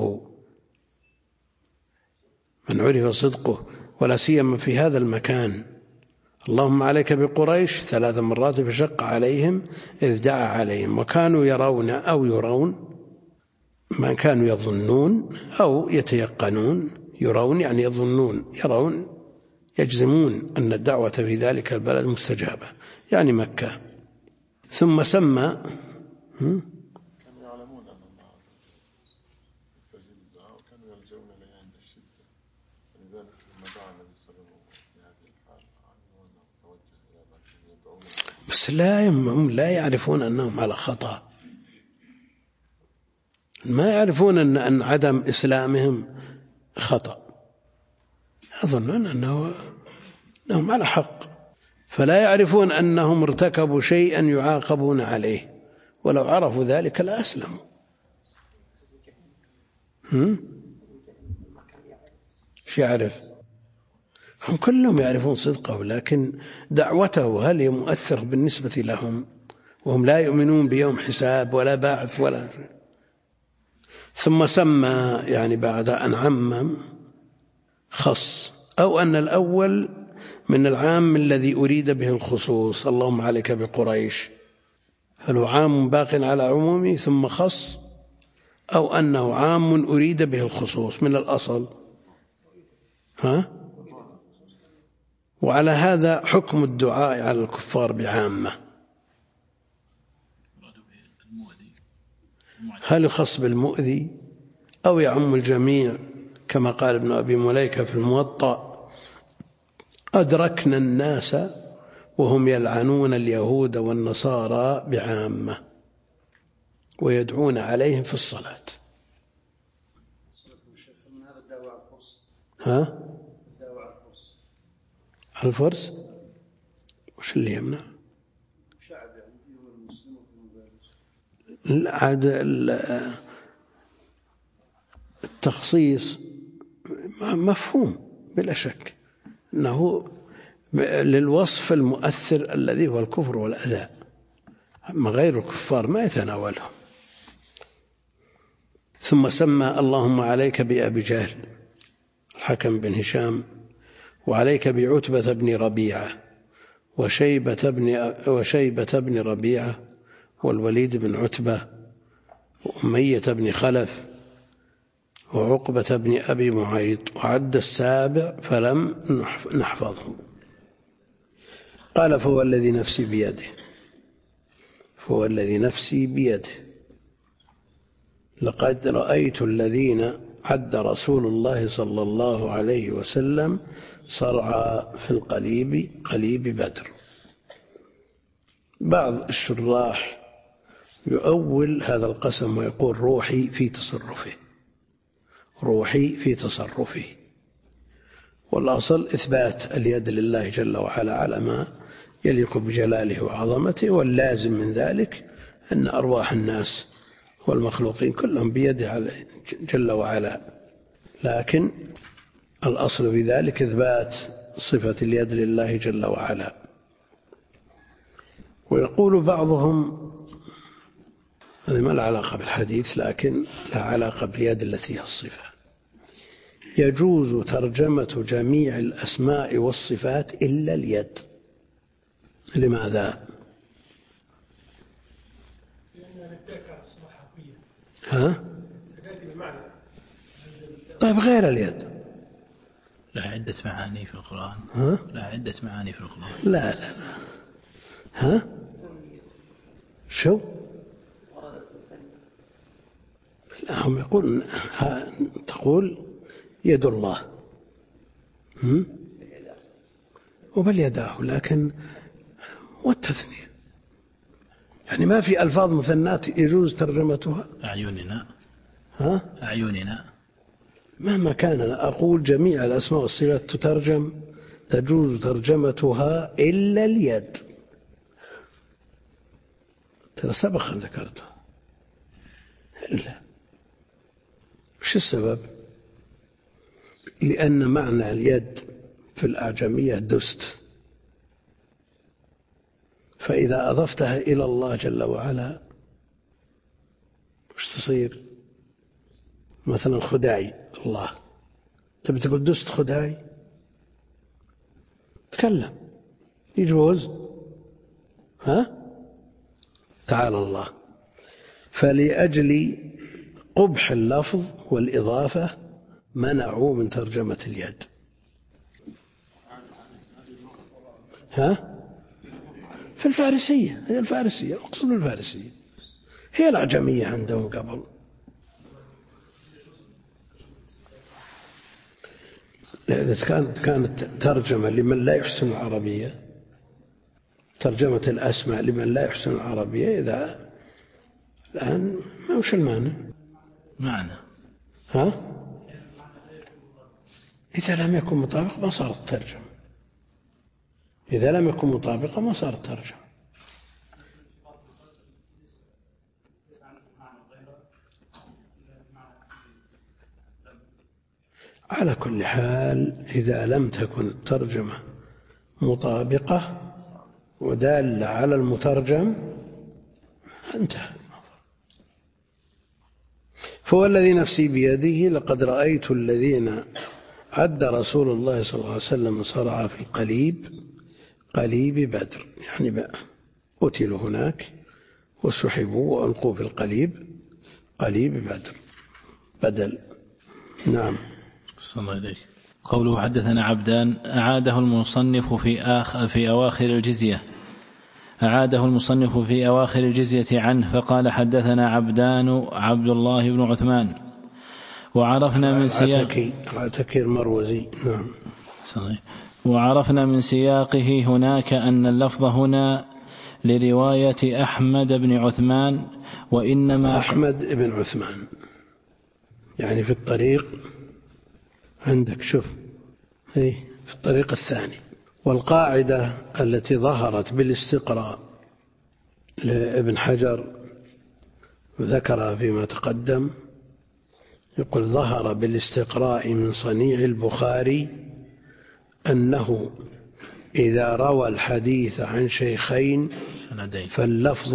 صدقه، ولا سيما في هذا المكان. اللهم عليك بقريش 3 مرات فشق عليهم إذ دعا عليهم. وكانوا يرون ما كانوا يظنون أو يتيقنون. يرون يعني يظنون، يرون يجزمون أن الدعوة في ذلك البلد مستجابة، يعني مكة. ثم سمى كانوا يعلمون أن الله يستجيب الدعاء وكانوا يلجؤون إليه عند الشدة، فلذلك لما دعا النبي صلى الله عليه وسلم في هذه الحال علموا أنه توجه إلى مكة يدعون، بس هم لا يعرفون أنهم على خطأ، ما يعرفون أن عدم إسلامهم خطأ، يظنون أنهم على حق، فلا يعرفون أنهم ارتكبوا شيئا يعاقبون عليه، ولو عرفوا ذلك لأسلموا. شو يعرف؟ هم كلهم يعرفون صدقه، لكن دعوته هل هي مؤثر بالنسبة لهم؟ وهم لا يؤمنون بيوم حساب ولا باعث ولا. ثم سمى يعني بعد أن عمم خص، أو أن الأول من العام الذي أريد به الخصوص. اللهم عليك بقريش، هل هو عام باق على عمومه ثم خص، أو أنه عام أريد به الخصوص من الأصل؟ وعلى هذا حكم الدعاء على الكفار بعامة. هل يخص بالمؤذي أو يعم الجميع كما قال ابن أبي مليكة في الموطأ: أدركنا الناس وهم يلعنون اليهود والنصارى بعامة ويدعون عليهم في الصلاة. الفرس وش اللي يمنع؟ التخصيص مفهوم بلا شك أنه للوصف المؤثر الذي هو الكفر والأذى، أما غير الكفار ما يتناولهم. ثم سمى اللهم عليك بأبي جهل الحكم بن هشام، وعليك بعتبة بن ربيعة وشيبة بن ربيعة والوليد بن عتبة وأمية بن خلف وعقبة بن أبي معيط، وعد السابع فلم نحفظه. قال: فهو الذي نفسي بيده فهو الذي نفسي بيده لقد رأيت الذين عد رسول الله صلى الله عليه وسلم صرعى في قليب بدر. بعض الشراح يؤول هذا القسم ويقول روحي في تصرفه، والأصل إثبات اليد لله جل وعلا على ما يليق بجلاله وعظمته، واللازم من ذلك أن أرواح الناس والمخلوقين كلهم بيده جل وعلا، لكن الأصل في ذلك إثبات صفة اليد لله جل وعلا. ويقول بعضهم، هذا ما له علاقة بالحديث لكن له علاقة باليد التي هي الصفة، يجوز ترجمة جميع الأسماء والصفات إلا اليد. لماذا؟ ها؟ طيب غير اليد لها عدة معاني في القرآن. ها؟ لها عدة معاني في القرآن. لا. ها؟ شو؟ لا، هم يقولون تقول يد الله وبل يداه، لكن والتثنية يعني ما في ألفاظ مثنات يجوز ترجمتها. أعيننا. ها؟ أعيننا. مهما كان أقول جميع الأسماء والصفات تجوز ترجمتها إلا اليد. ترى سبق أن ذكرتها. إلا وش السبب؟ لأن معنى اليد في الأعجمية دست، فإذا أضفتها إلى الله جل وعلا وش تصير؟ مثلا خداعي الله، تبي تقول دست خداعي؟ تكلم يجوز. ها؟ تعالى الله. فلأجل قبح اللفظ والإضافة منعوا من ترجمة اليد. ها؟ في الفارسية، هي الفارسية، أقصد الفارسية، هي الأعجمية عندهم قبل. إذا كانت ترجمة لمن لا يحسن العربية، ترجمة الأسماء لمن لا يحسن العربية، إذا الآن ما وش المعنى؟ معنى. ها؟ إذا لم يكن مطابق ما صارت ترجمة. إذا لم يكن مطابقة ما صارت ترجمة. على كل حال إذا لم تكن الترجمة مطابقة ودالة على المترجم انتهى الموضوع. فهو الذي نفسي بيده لقد رأيت الذين عد رسول الله صلى الله عليه وسلم صرعى في قليب بدر، يعني قتلوا هناك وسحبوا وألقوا في قليب بدر بدل. نعم. صلى الله عليه. قوله حدثنا عبدان أعاده المصنف في أواخر الجزية، أعاده المصنف في أواخر الجزية عنه، فقال حدثنا عبدان عبد الله بن عثمان. وعرفنا من سياقه العتكي المروزي. نعم. وعرفنا من سياقه هناك أن اللفظ هنا لرواية أحمد بن عثمان، وإنما أحمد بن عثمان يعني في الطريق عندك، شوف في الطريق الثاني. والقاعدة التي ظهرت بالاستقراء لابن حجر ذكرها فيما تقدم، يقول ظهر بالاستقراء من صنيع البخاري أنه إذا روى الحديث عن شيخين فاللفظ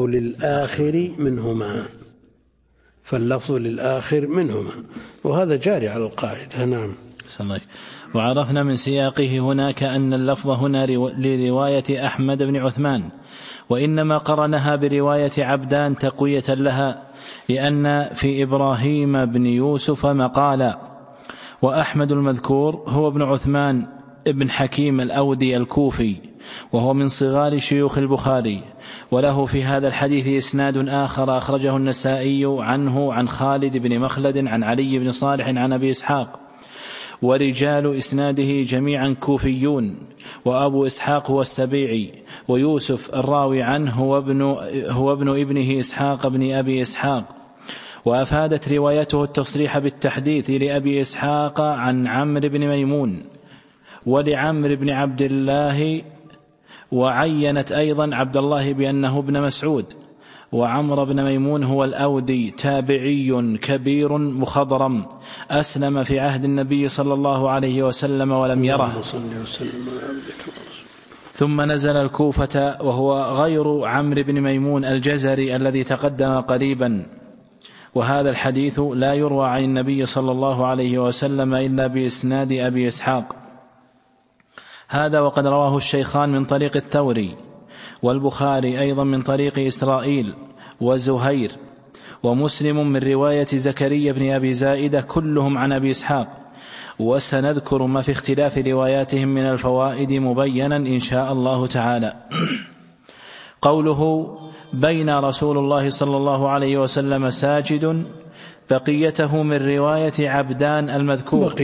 للآخر منهما، وهذا جاري على القاعدة. نعم. وعرفنا من سياقه هناك أن اللفظ هنا لرواية أحمد بن عثمان، وإنما قرنها برواية عبدان تقوية لها، لأن في إبراهيم بن يوسف مقالا، وأحمد المذكور هو ابن عثمان ابن حكيم الأودي الكوفي، وهو من صغار شيوخ البخاري. وله في هذا الحديث إسناد آخر أخرجه النسائي عنه عن خالد بن مخلد عن علي بن صالح عن أبي إسحاق، ورجال إسناده جميعا كوفيون، وأبو إسحاق هو السبيعي، ويوسف الراوي عنه هو ابن ابنه إسحاق بن أبي إسحاق. وأفادت روايته التصريح بالتحديث لأبي إسحاق عن عمرو بن ميمون ولعمرو بن عبد الله، وعينت أيضا عبد الله بأنه ابن مسعود. وعمرو بن ميمون هو الأودي، تابعي كبير مخضرم، أسلم في عهد النبي صلى الله عليه وسلم ولم يره، ثم نزل الكوفة، وهو غير عمرو بن ميمون الجزري الذي تقدم قريبا. وهذا الحديث لا يروى عن النبي صلى الله عليه وسلم إلا بإسناد أبي إسحاق هذا. وقد رواه الشيخان من طريق الثوري، والبخاري أيضا من طريق إسرائيل وزهير، ومسلم من رواية زكريا بن أبي زائدة، كلهم عن أبي إسحاق. وسنذكر ما في اختلاف رواياتهم من الفوائد مبينا إن شاء الله تعالى. قوله بين رسول الله صلى الله عليه وسلم ساجد، بقيته من رواية عبدان المذكور،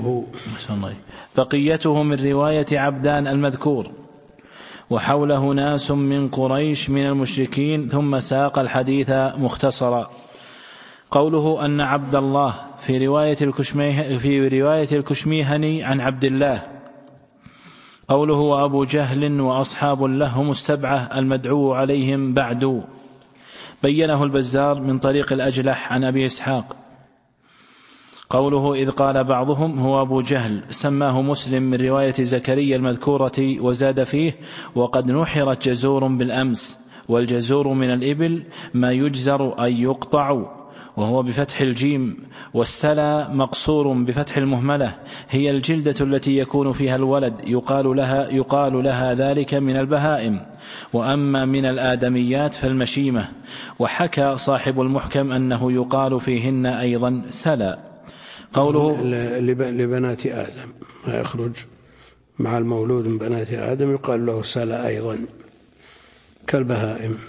بقيته من رواية عبدان المذكور، وحوله ناس من قريش من المشركين، ثم ساق الحديث مختصرا. قوله أن عبد الله في رواية الكشميهني عن عبد الله. قوله وأبو جهل وأصحاب له هم السبعة المدعو عليهم بعد، بينه البزار من طريق الأجلح عن أبي إسحاق. قوله إذ قال بعضهم هو أبو جهل، سماه مسلم من رواية زكريا المذكورة، وزاد فيه وقد نحرت جزور بالأمس، والجزور من الإبل ما يجزر أي يقطع، وهو بفتح الجيم، والسلا مقصور بفتح المهملة، هي الجلدة التي يكون فيها الولد، يقال لها ذلك من البهائم. وأما من الآدميات فالمشيمة. وحكى صاحب المحكم أنه يقال فيهن أيضا سلا. قوله لبنات آدم، ما يخرج مع المولود من بنات آدم يقال له سلا أيضا كالبهائم.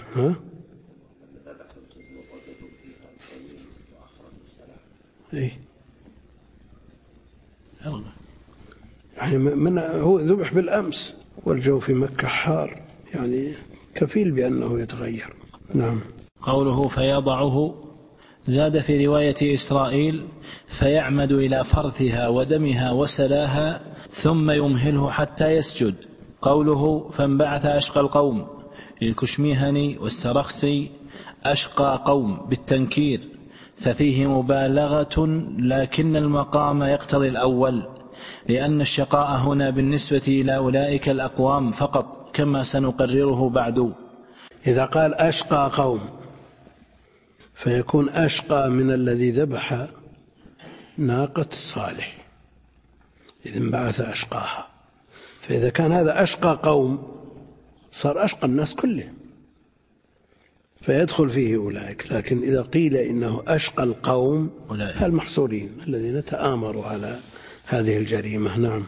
يعني هو ذبح بالأمس، والجو في مكة حار، يعني كفيل بأنه يتغير. نعم. قوله فيضعه، زاد في رواية إسرائيل فيعمد إلى فرثها ودمها وسلاها ثم يمهله حتى يسجد. قوله فانبعث أشقى القوم، للكشميهني والسرخسي أشقى قوم بالتنكير، ففيه مبالغة، لكن المقام يقتضي الأول، لأن الشقاء هنا بالنسبة إلى أولئك الأقوام فقط، كما سنقرره بعد. إذا قال أشقى قوم فيكون أشقى من الذي ذبح ناقة صالح، إذا انبعث أشقاها، فإذا كان هذا أشقى قوم صار أشقى الناس كلهم، فيدخل فيه أولئك. لكن إذا قيل إنه أشقى القوم المحصورين الذين تآمروا على هذه الجريمة. نعم.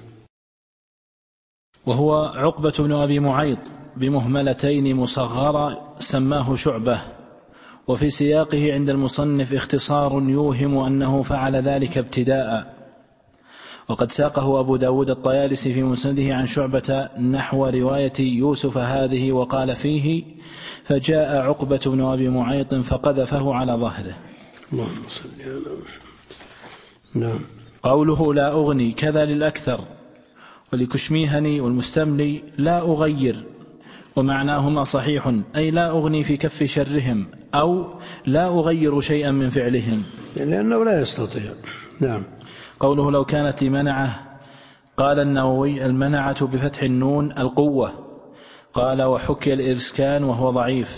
وهو عقبة بن أبي معيط بمهملتين مصغرة، سماه شعبة. وفي سياقه عند المصنف اختصار يوهم أنه فعل ذلك ابتداء. وقد ساقه أبو داود الطيالسي في مسنده عن شعبة نحو رواية يوسف هذه، وقال فيه فجاء عقبة بن أبي معيط فقذفه على ظهره. اللهم صل على محمد. نعم. قوله لا أغني كذا للأكثر، ولكشميهني والمستملي لا أغير، ومعناهما صحيح، أي لا أغني في كف شرهم، أو لا أغير شيئا من فعلهم، لأنه لا يستطيع. نعم. قوله لو كانت منعة، قال النووي المنعة بفتح النون القوة، قال وحكي الإرسكان وهو ضعيف.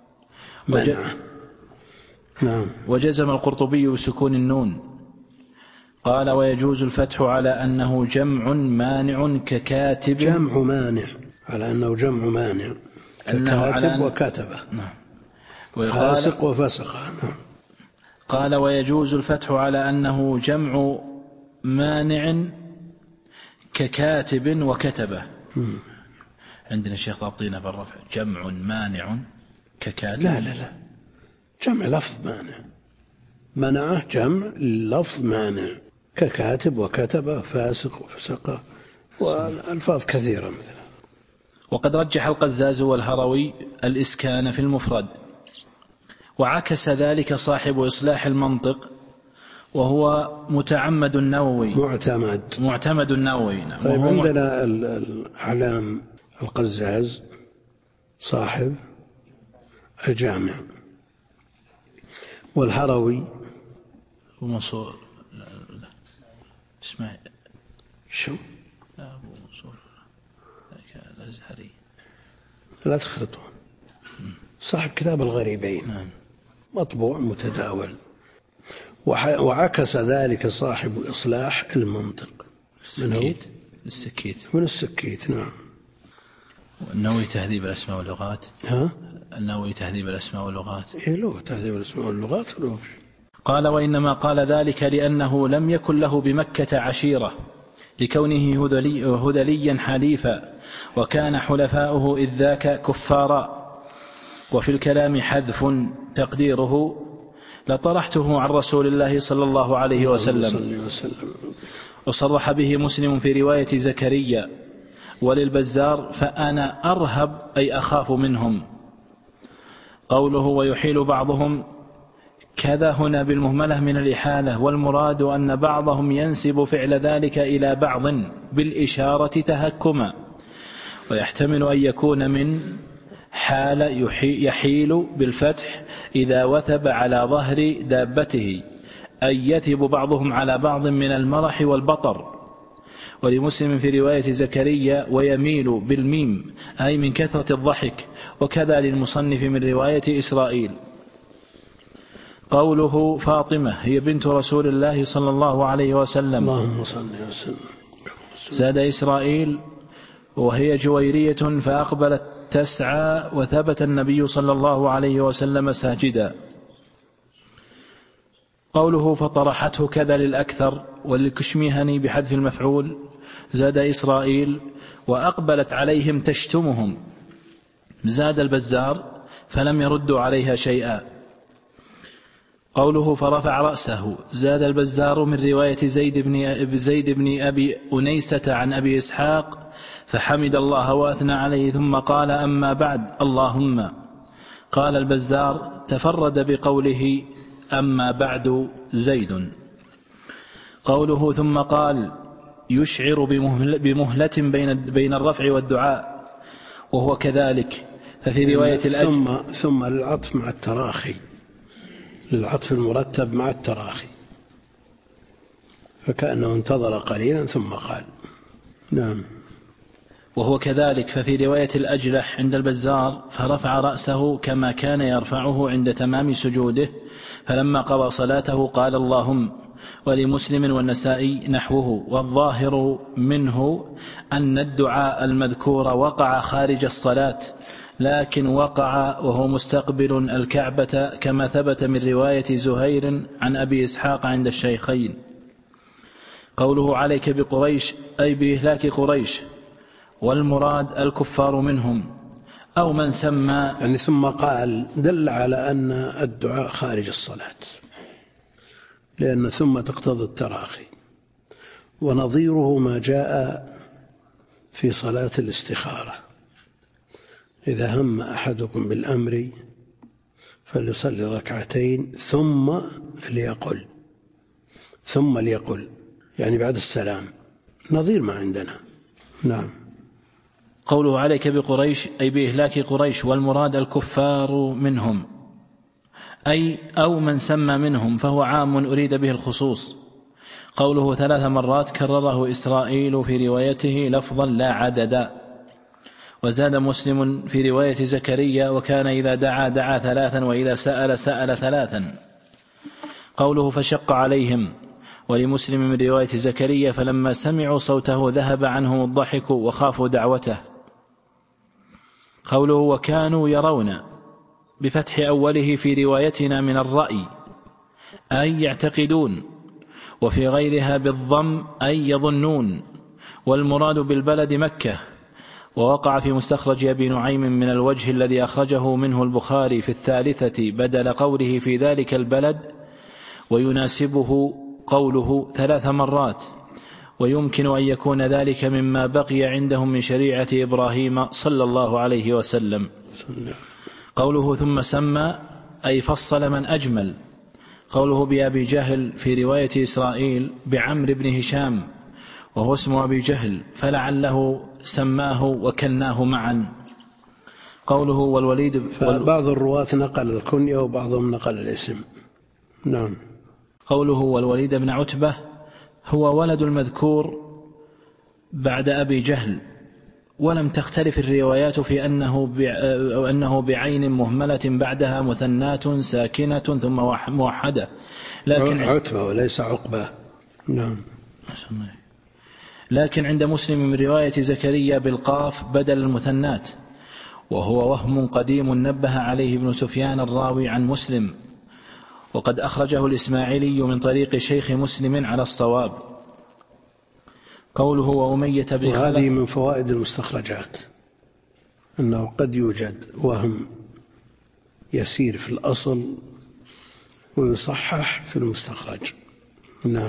نعم. وجزم القرطبي بسكون النون. قال ويجوز الفتح على أنه جمع مانع ككاتب، جمع مانع على أنه جمع مانع ككاتب وكتبة. نعم. فاسق وفسق. نعم. قال ويجوز الفتح على أنه جمع مانع ككاتب وكتبة، عندنا شيخ ضابطينه بالرفع جمع مانع ككاتب. لا جمع لفظ مانع، منعه جمع لفظ مانع ككاتب وكتب فاسق وفسقه والألفاظ كثيرة مثل. وقد رجح القزاز والهروي الإسكان في المفرد، وعكس ذلك صاحب إصلاح المنطق وهو معتمد النووي. طيب عندنا الأعلام القزاز صاحب الجامع، والهروي ومنصور اسمع شو لا أبو منصور الأزهري لا تخلطون، صاحب كتاب الغريبين مطبوع متداول. وعكس ذلك صاحب إصلاح المنطق من السكيت. نعم. النووي تهذيب الأسماء واللغات. النووي تهذيب الأسماء واللغات. له تهذيب الأسماء واللغات. قال وإنما قال ذلك لأنه لم يكن له بمكة عشيرة لكونه هذليا حليفا، وكان حلفاؤه إذ ذاك كفارا. وفي الكلام حذف تقديره لطرحته عن رسول الله صلى الله عليه وسلم. وصرح به مسلم في رواية زكريا وللبزار فأنا أرهب أي أخاف منهم. قوله ويحيل بعضهم كذا هنا بالمهملة من الإحالة، والمراد أن بعضهم ينسب فعل ذلك إلى بعض بالإشارة تهكما، ويحتمل أن يكون من حال يحيل بالفتح إذا وثب على ظهر دابته، أي يثب بعضهم على بعض من المرح والبطر. ولمسلم في رواية زكريا ويميل بالميم أي من كثرة الضحك، وكذا للمصنف من رواية إسرائيل. قوله فاطمة هي بنت رسول الله صلى الله عليه وسلم. اللهم صل وسلم. زاد إسرائيل وهي جويرية فأقبلت تسعى وثبت النبي صلى الله عليه وسلم ساجدا. قوله فطرحته كذا للأكثر وللكشميهني بحذف المفعول. زاد إسرائيل وأقبلت عليهم تشتمهم. زاد البزار فلم يردوا عليها شيئا. قوله فرفع رأسه. زاد البزار من رواية زيد بن أبي أنيسة عن أبي إسحاق فحمد الله وأثنى عليه ثم قال أما بعد اللهم. قال البزار تفرد بقوله أما بعد زيد. قوله ثم قال يشعر بمهلة بين الرفع والدعاء وهو كذلك. ففي رواية ثم العطف مع التراخي، للعطف المرتب مع التراخي، فكأنه انتظر قليلا ثم قال. نعم. وهو كذلك. ففي رواية الأجلح عند البزار فرفع رأسه كما كان يرفعه عند تمام سجوده، فلما قضى صلاته قال اللهم. ولمسلم والنسائي نحوه. والظاهر منه أن الدعاء المذكور وقع خارج الصلاة، لكن وقع وهو مستقبل الكعبة كما ثبت من رواية زهير عن أبي إسحاق عند الشيخين. قوله عليك بقريش أي بإهلاك قريش، والمراد الكفار منهم أو من سمى يعني ثم قال دل على أن الدعاء خارج الصلاة، لأن ثم تقتضي التراخي. ونظيره ما جاء في صلاة الاستخارة إذا هم أحدكم بالأمر فليصلي ركعتين ثم ليقل يعني بعد السلام، نظير ما عندنا. نعم. قوله عليك بقريش أي بإهلاك قريش، والمراد الكفار منهم أي أو من سمى منهم، فهو عام أريد به الخصوص. قوله 3 مرات كرره إسرائيل في روايته لفظا لا عددا. وزاد مسلم في رواية زكريا وكان إذا دعا 3 وإذا سأل 3. قوله فشق عليهم. ولمسلم من رواية زكريا فلما سمعوا صوته ذهب عنهم الضحك وخافوا دعوته. قوله وكانوا يرون بفتح أوله في روايتنا من الرأي أي يعتقدون، وفي غيرها بالضم أي يظنون، والمراد بالبلد مكة. ووقع في مستخرج أبي نعيم من الوجه الذي أخرجه منه البخاري في 3 بدل قوله في ذلك البلد، ويناسبه قوله 3 مرات، ويمكن أن يكون ذلك مما بقي عندهم من شريعة إبراهيم صلى الله عليه وسلم. قوله ثم سمى أي فصل من أجمل. قوله بأبي جهل في رواية إسرائيل بعمر بن هشام وهو اسم أبي جهل، فلعله سماه وكناه معا. قوله والوليد بعض الرواة نقل الكنية وبعضهم نقل الاسم. نعم. قوله والوليد بن عتبة هو ولد المذكور بعد أبي جهل، ولم تختلف الروايات في أنه بعين مهملة بعدها مثنات ساكنة ثم موحدة، لكن عتبة وليس عقبة. نعم. لكن عند مسلم من رواية زكريا بالقاف بدل المثنات، وهو وهم قديم نبه عليه ابن سفيان الراوي عن مسلم، وقد أخرجه الإسماعيلي من طريق شيخ مسلم على الصواب. قوله وأمية بن خلف، وهذه من فوائد المستخرجات أنه قد يوجد وهم يسير في الأصل ويصحح في المستخرج. نعم.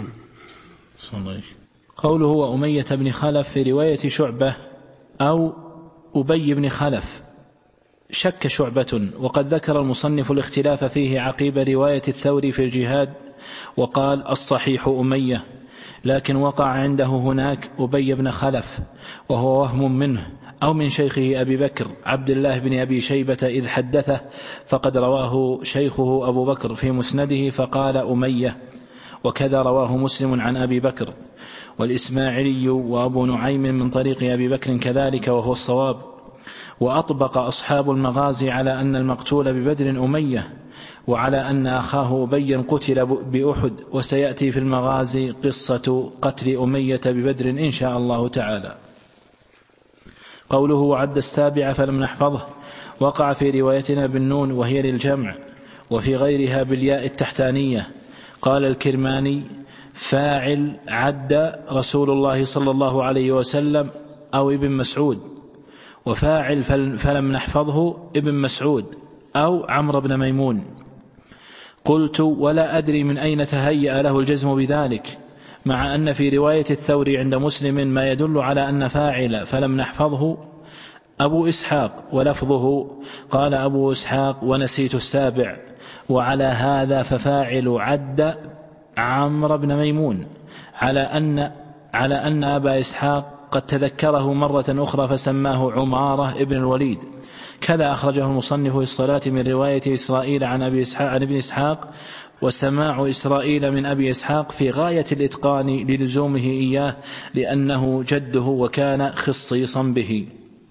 قوله وأمية بن خلف في رواية شعبة أو أبي بن خلف، شك شعبة، وقد ذكر المصنف الاختلاف فيه عقيب رواية الثوري في الجهاد، وقال الصحيح أمية، لكن وقع عنده هناك أبي بن خلف وهو وهم منه أو من شيخه أبي بكر عبد الله بن أبي شيبة إذ حدثه، فقد رواه شيخه أبو بكر في مسنده فقال أمية، وكذا رواه مسلم عن أبي بكر، والإسماعيلي وأبو نعيم من طريق أبي بكر كذلك وهو الصواب. وأطبق أصحاب المغازي على أن المقتول ببدر أمية، وعلى أن أخاه أبي قتل بأحد، وسيأتي في المغازي قصة قتل أمية ببدر إن شاء الله تعالى. قوله وعد 7 فلم نحفظه، وقع في روايتنا بالنون وهي للجمع، وفي غيرها بالياء التحتانية. قال الكرماني فاعل عد رسول الله صلى الله عليه وسلم أو ابن مسعود، وفاعل فلم نحفظه ابن مسعود أو عمرو بن ميمون. قلت ولا أدري من أين تهيأ له الجزم بذلك، مع أن في رواية الثوري عند مسلم ما يدل على أن فاعل فلم نحفظه أبو إسحاق، ولفظه قال أبو إسحاق ونسيت 7، وعلى هذا ففاعل عد عمرو بن ميمون، على أن أبا إسحاق قد تذكره مرة أخرى فسماه عمارة ابن الوليد. كذا أخرجه المصنف في الصلاة من رواية إسرائيل عن ابن إسحاق، وسماع إسرائيل من أبي إسحاق في غاية الإتقان للزومه إياه لأنه جده وكان خصيصا به.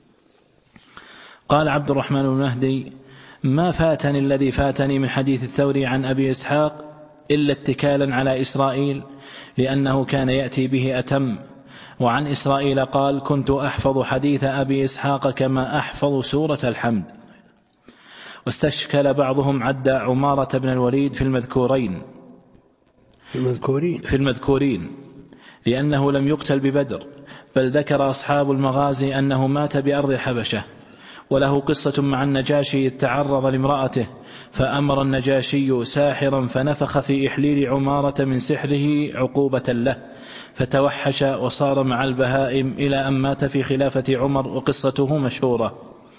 قال عبد الرحمن بن مهدي ما فاتني الذي فاتني من حديث الثوري عن أبي إسحاق إلا اتكالا على إسرائيل، لأنه كان يأتي به أتم. وعن إسرائيل قال كنت أحفظ حديث أبي إسحاق كما أحفظ سورة الحمد. واستشكل بعضهم عد عمارة بن الوليد في المذكورين لأنه لم يقتل ببدر، بل ذكر أصحاب المغازي أنه مات بأرض الحبشة، وله قصة مع النجاشي إذ تعرض لامرأته فأمر النجاشي ساحرا فنفخ في إحليل عمارة من سحره عقوبة له، فتوحش وصار مع البهائم إلى أن مات في خلافة عمر، وقصته مشهورة.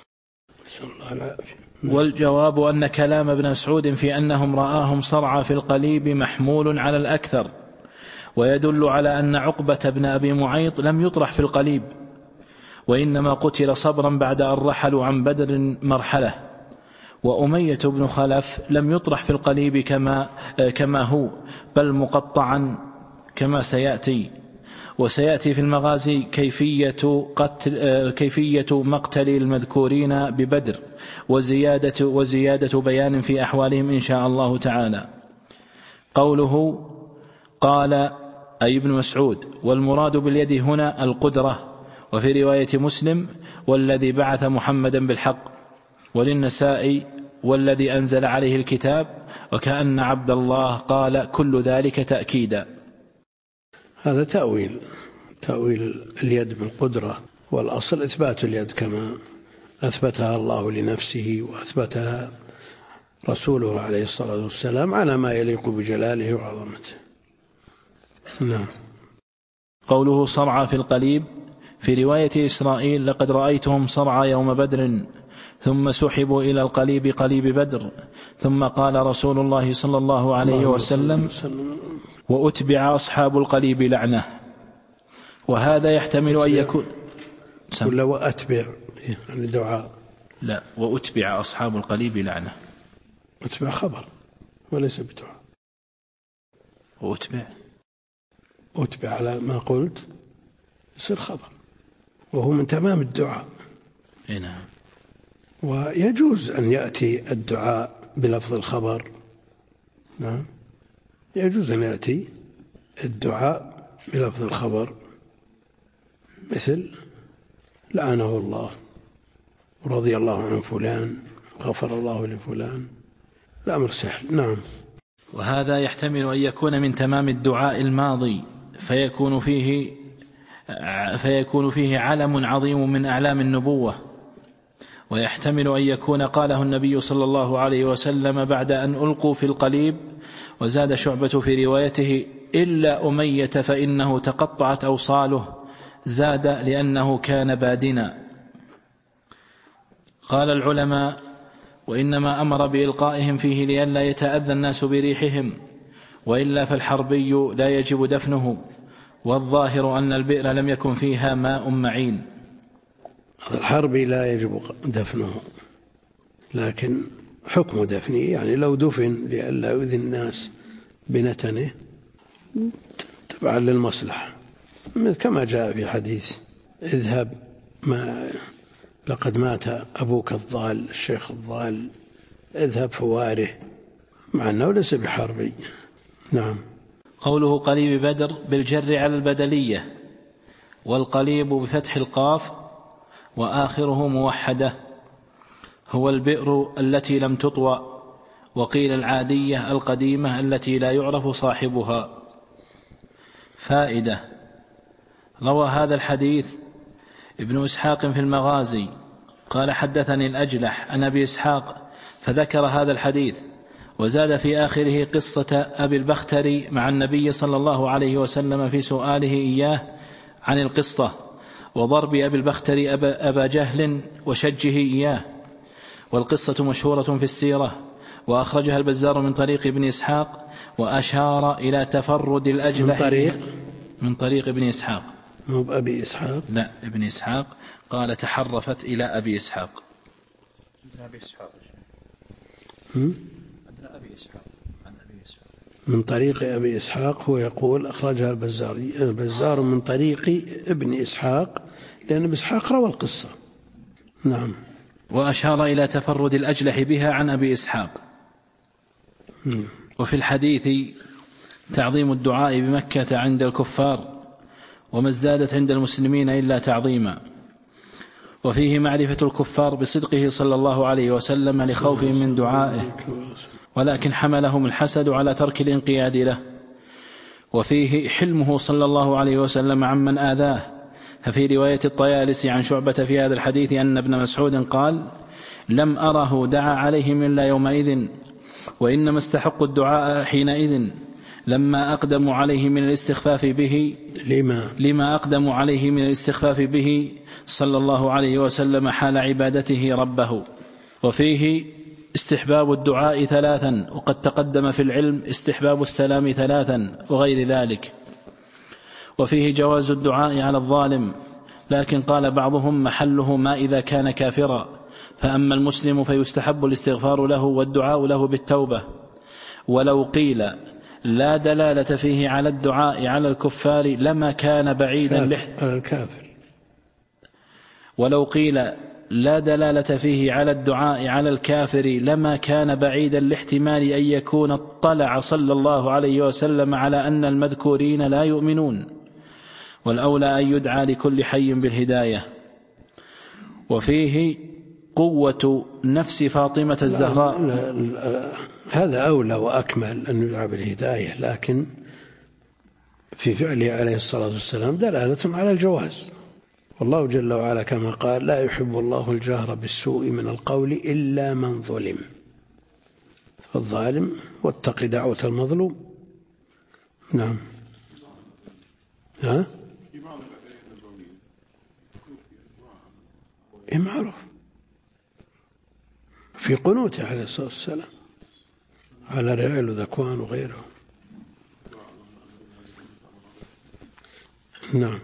والجواب أن كلام ابن مسعود في أنهم رآهم صرعى في القليب محمول على الأكثر، ويدل على أن عقبة بن أبي معيط لم يطرح في القليب، وإنما قتل صبرا بعد أن رحلوا عن بدر مرحلة. وأمية بن خلف لم يطرح في القليب كما هو، بل مقطعا كما سيأتي. وسيأتي في المغازي كيفية مقتل المذكورين ببدر وزيادة بيان في أحوالهم إن شاء الله تعالى. قوله قال أي ابن مسعود، والمراد باليد هنا القدرة، وفي رواية مسلم والذي بعث محمدا بالحق، وللنسائي والذي أنزل عليه الكتاب، وكأن عبد الله قال كل ذلك تأكيدا. هذا تأويل اليد بالقدرة والأصل إثبات اليد كما أثبتها الله لنفسه وأثبتها رسوله عليه الصلاة والسلام على ما يليق بجلاله وعظمته. نعم. قوله صرعى في القليب، في رواية إسرائيل: لقد رأيتهم صرعى يوم بدر ثم سحبوا إلى القليب قليب بدر، ثم قال رسول الله صلى الله عليه وسلم: وأتبع أصحاب القليب لعنة. وهذا يحتمل أن يكون ولا وأتبع يعني دعاء؟ لا، وأتبع أصحاب القليب لعنة. أتبع خبر وليس بدعاء. أتبع على ما قلت يصير خبر، وهو من تمام الدعاء. نعم. ويجوز أن يأتي الدعاء بلفظ الخبر. نعم، يجوز أن يأتي الدعاء بلفظ الخبر، مثل لعنه الله ورضي الله عن فلان غفر الله لفلان. الأمر سهل. نعم. وهذا يحتمل أن يكون من تمام الدعاء الماضي، فيكون فيه علم عظيم من أعلام النبوة. ويحتمل أن يكون قاله النبي صلى الله عليه وسلم بعد أن ألقوا في القليب. وزاد شعبة في روايته: إلا أمية فإنه تقطعت أوصاله، زاد لأنه كان بادنا. قال العلماء: وإنما أمر بإلقائهم فيه لئلا يتأذى الناس بريحهم، وإلا فالحربي لا يجب دفنه، والظاهر أن البئر لم يكن فيها ماء معين. الحربي لا يجب دفنه، لكن حكم دفنه يعني لو دفن لئلا يؤذي الناس بنتنه تبعا للمصلحة، كما جاء في حديث: اذهب لقد مات أبوك الضال، الشيخ الضال، اذهب فواره، مع أنه ليس بحربي. نعم. قوله قليب بدر بالجر على البدلية، والقليب بفتح القاف وآخره موحدة، هو البئر التي لم تطوى، وقيل العادية القديمة التي لا يعرف صاحبها. فائدة: روى هذا الحديث ابن إسحاق في المغازي قال: حدثني الأجلح عن أبي إسحاق، فذكر هذا الحديث، وزاد في آخره قصة أبي البختري مع النبي صلى الله عليه وسلم في سؤاله إياه عن القصة، وضرب أبي البختري أبا جهل وشجه إياه. والقصة مشهورة في السيرة، وأخرجها البزار من طريق ابن إسحاق، وأشار إلى تفرد الأجلح من طريق ابن إسحاق، مو بأبي إسحاق، لا ابن إسحاق، قال تحرفت إلى أبي إسحاق. من طريق أبي إسحاق، هو يقول أخرجها البزار من طريق ابن إسحاق، لأن ابن إسحاق روى القصة. نعم. وأشار إلى تفرد الأجلح بها عن أبي إسحاق. وفي الحديث تعظيم الدعاء بمكة عند الكفار، وما ازدادت عند المسلمين إلا تعظيما. وفيه معرفة الكفار بصدقه صلى الله عليه وسلم لخوفهم من دعائه، ولكن حملهم الحسد على ترك الانقياد له. وفيه حلمه صلى الله عليه وسلم عمن آذاه، ففي رواية الطيالسي عن شعبة في هذا الحديث أن ابن مسعود قال: لم أره دعا عليهم إلا يومئذ، وإنما استحقوا الدعاء حينئذ لما أقدموا عليه من الاستخفاف به، لما أقدموا عليه من الاستخفاف به صلى الله عليه وسلم حال عبادته ربه. وفيه استحباب الدعاء 3، وقد تقدم في العلم استحباب السلام 3 وغير ذلك. وفيه جواز الدعاء على الظالم، لكن قال بعضهم محله ما إذا كان كافرا، فأما المسلم فيستحب الاستغفار له والدعاء له بالتوبة. ولو قيل لا دلالة فيه على الدعاء على الكفار لما كان بعيدا ولو قيل لا دلالة فيه على الدعاء على الكافر لما كان بعيدا لاحتمال أن يكون اطلع صلى الله عليه وسلم على أن المذكورين لا يؤمنون، والأولى أن يدعى لكل حي بالهداية. وفيه قوة نفس فاطمة الزهراء. هذا أولى وأكمل أن يدعى بالهداية، لكن في فعله عليه الصلاة والسلام دلالة على الجواز، والله جل وعلا كما قال لا يحب الله الجهر بالسوء من القول إلا من ظلم. الظالم واتق دعوة المظلوم. نعم. ها؟ معروف في قنوته عليه الصلاة والسلام على رعيل وذكوان وغيره. نعم.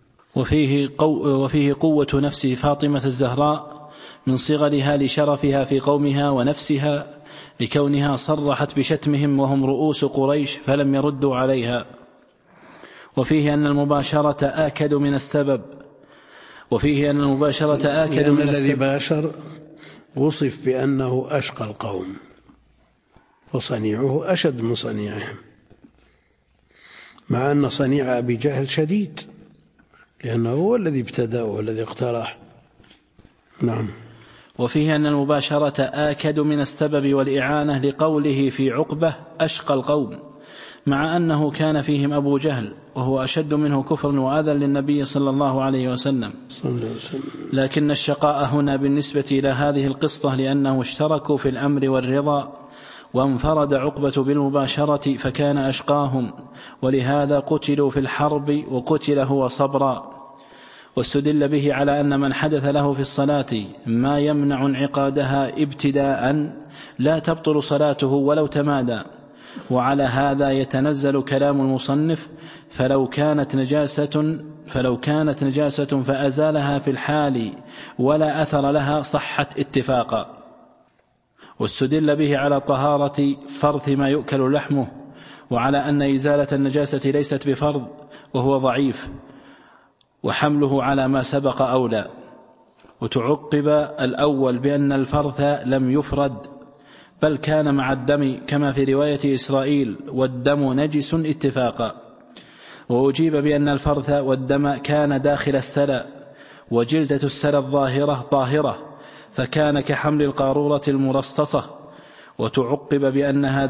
وفيه قوة نفس فاطمة الزهراء من صغرها لشرفها في قومها ونفسها لكونها صرحت بشتمهم وهم رؤوس قريش فلم يردوا عليها. وفيه أن المباشرة آكد من السبب. الذي باشر وصف بأنه أشقى القوم وصنيعه أشد من صنيعهم، مع أن صنيع أبي جهل شديد لأنه هو الذي ابتدأ والذي اقترح. نعم. وفيه أن المباشرة آكد من السبب والإعانة لقوله في عقبة أشقى القوم، مع أنه كان فيهم أبو جهل وهو أشد منه كفرا وأذى للنبي صلى الله عليه وسلم. لكن الشقاء هنا بالنسبة إلى هذه القصة لأنه اشتركوا في الأمر والرضا، وانفرد عقبة بالمباشرة فكان أشقاهم، ولهذا قتلوا في الحرب وقتل هو صبرا. واستدل به على أن من حدث له في الصلاة ما يمنع انعقادها ابتداء لا تبطل صلاته ولو تمادى. وعلى هذا يتنزل كلام المصنف فلو كانت نجاسة فأزالها في الحال ولا أثر لها صحت اتفاقا. واستدل به على طهارة فرث ما يؤكل لحمه، وعلى أن إزالة النجاسة ليست بفرض وهو ضعيف، وحمله على ما سبق أولى. وتعقب الأول بأن الفرث لم يفرد بل كان مع الدم كما في رواية إسرائيل والدم نجس اتفاقا. وأجيب بأن الفرث والدم كان داخل السلة، وجلدة السلة الظاهرة طاهرة فكان كحمل القارورة المرصصة. وتعقب بأنها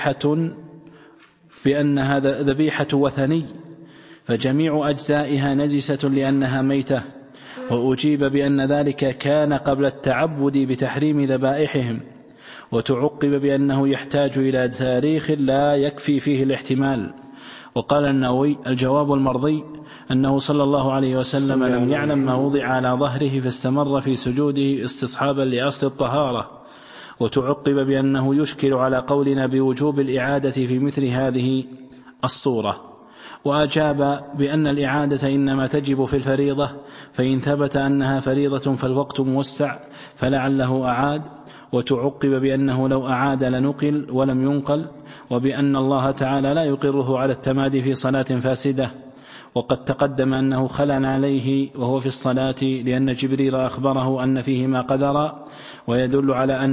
ذبيحة وثني فجميع أجزائها نجسة لأنها ميتة. وأجيب بأن ذلك كان قبل التعبد بتحريم ذبائحهم. وتعقب بأنه يحتاج إلى تاريخ لا يكفي فيه الاحتمال. وقال النووي الجواب المرضي أنه صلى الله عليه وسلم لم يعلم ما وضع على ظهره فاستمر في سجوده استصحابا لأصل الطهارة. وتعقب بأنه يشكل على قولنا بوجوب الإعادة في مثل هذه الصورة. وأجاب بأن الإعادة إنما تجب في الفريضة، فإن ثبت أنها فريضة فالوقت موسع فلعله أعاد. وتعقب بأنه لو أعاد لنقل ولم ينقل، وبأن الله تعالى لا يقره على التمادي في صلاة فاسدة. وقد تقدم أنه خلع عليه وهو في الصلاة لأن جبريل أخبره أن فيه ما قدر، ويدل على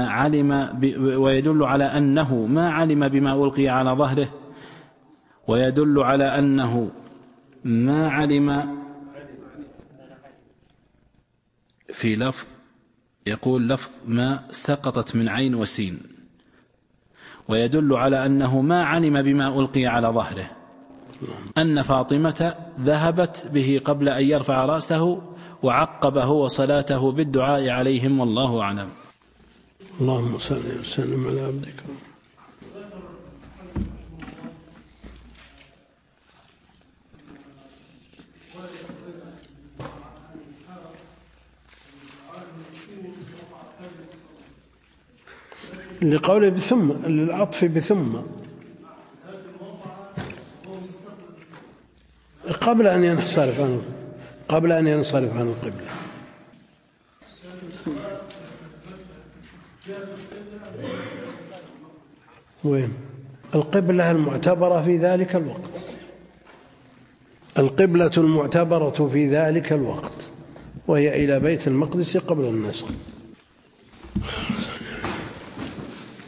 أنه ما علم بما ألقي على ظهره، ويدل على أنه ما علم في لفظ يقول لفظ ما سقطت من عين وسين، ويدل على أنه ما علم بما ألقي على ظهره أن فاطمة ذهبت به قبل أن يرفع رأسه وعقبه وصلاته بالدعاء عليهم والله أعلم. اللهم صل وسلم على عبدك. لقوله بثم للعطف بثم قبل أن ينصرف عن القبلة. وين القبلة المعتبرة في ذلك الوقت؟ القبلة المعتبرة في ذلك الوقت وهي إلى بيت المقدس قبل النسخ.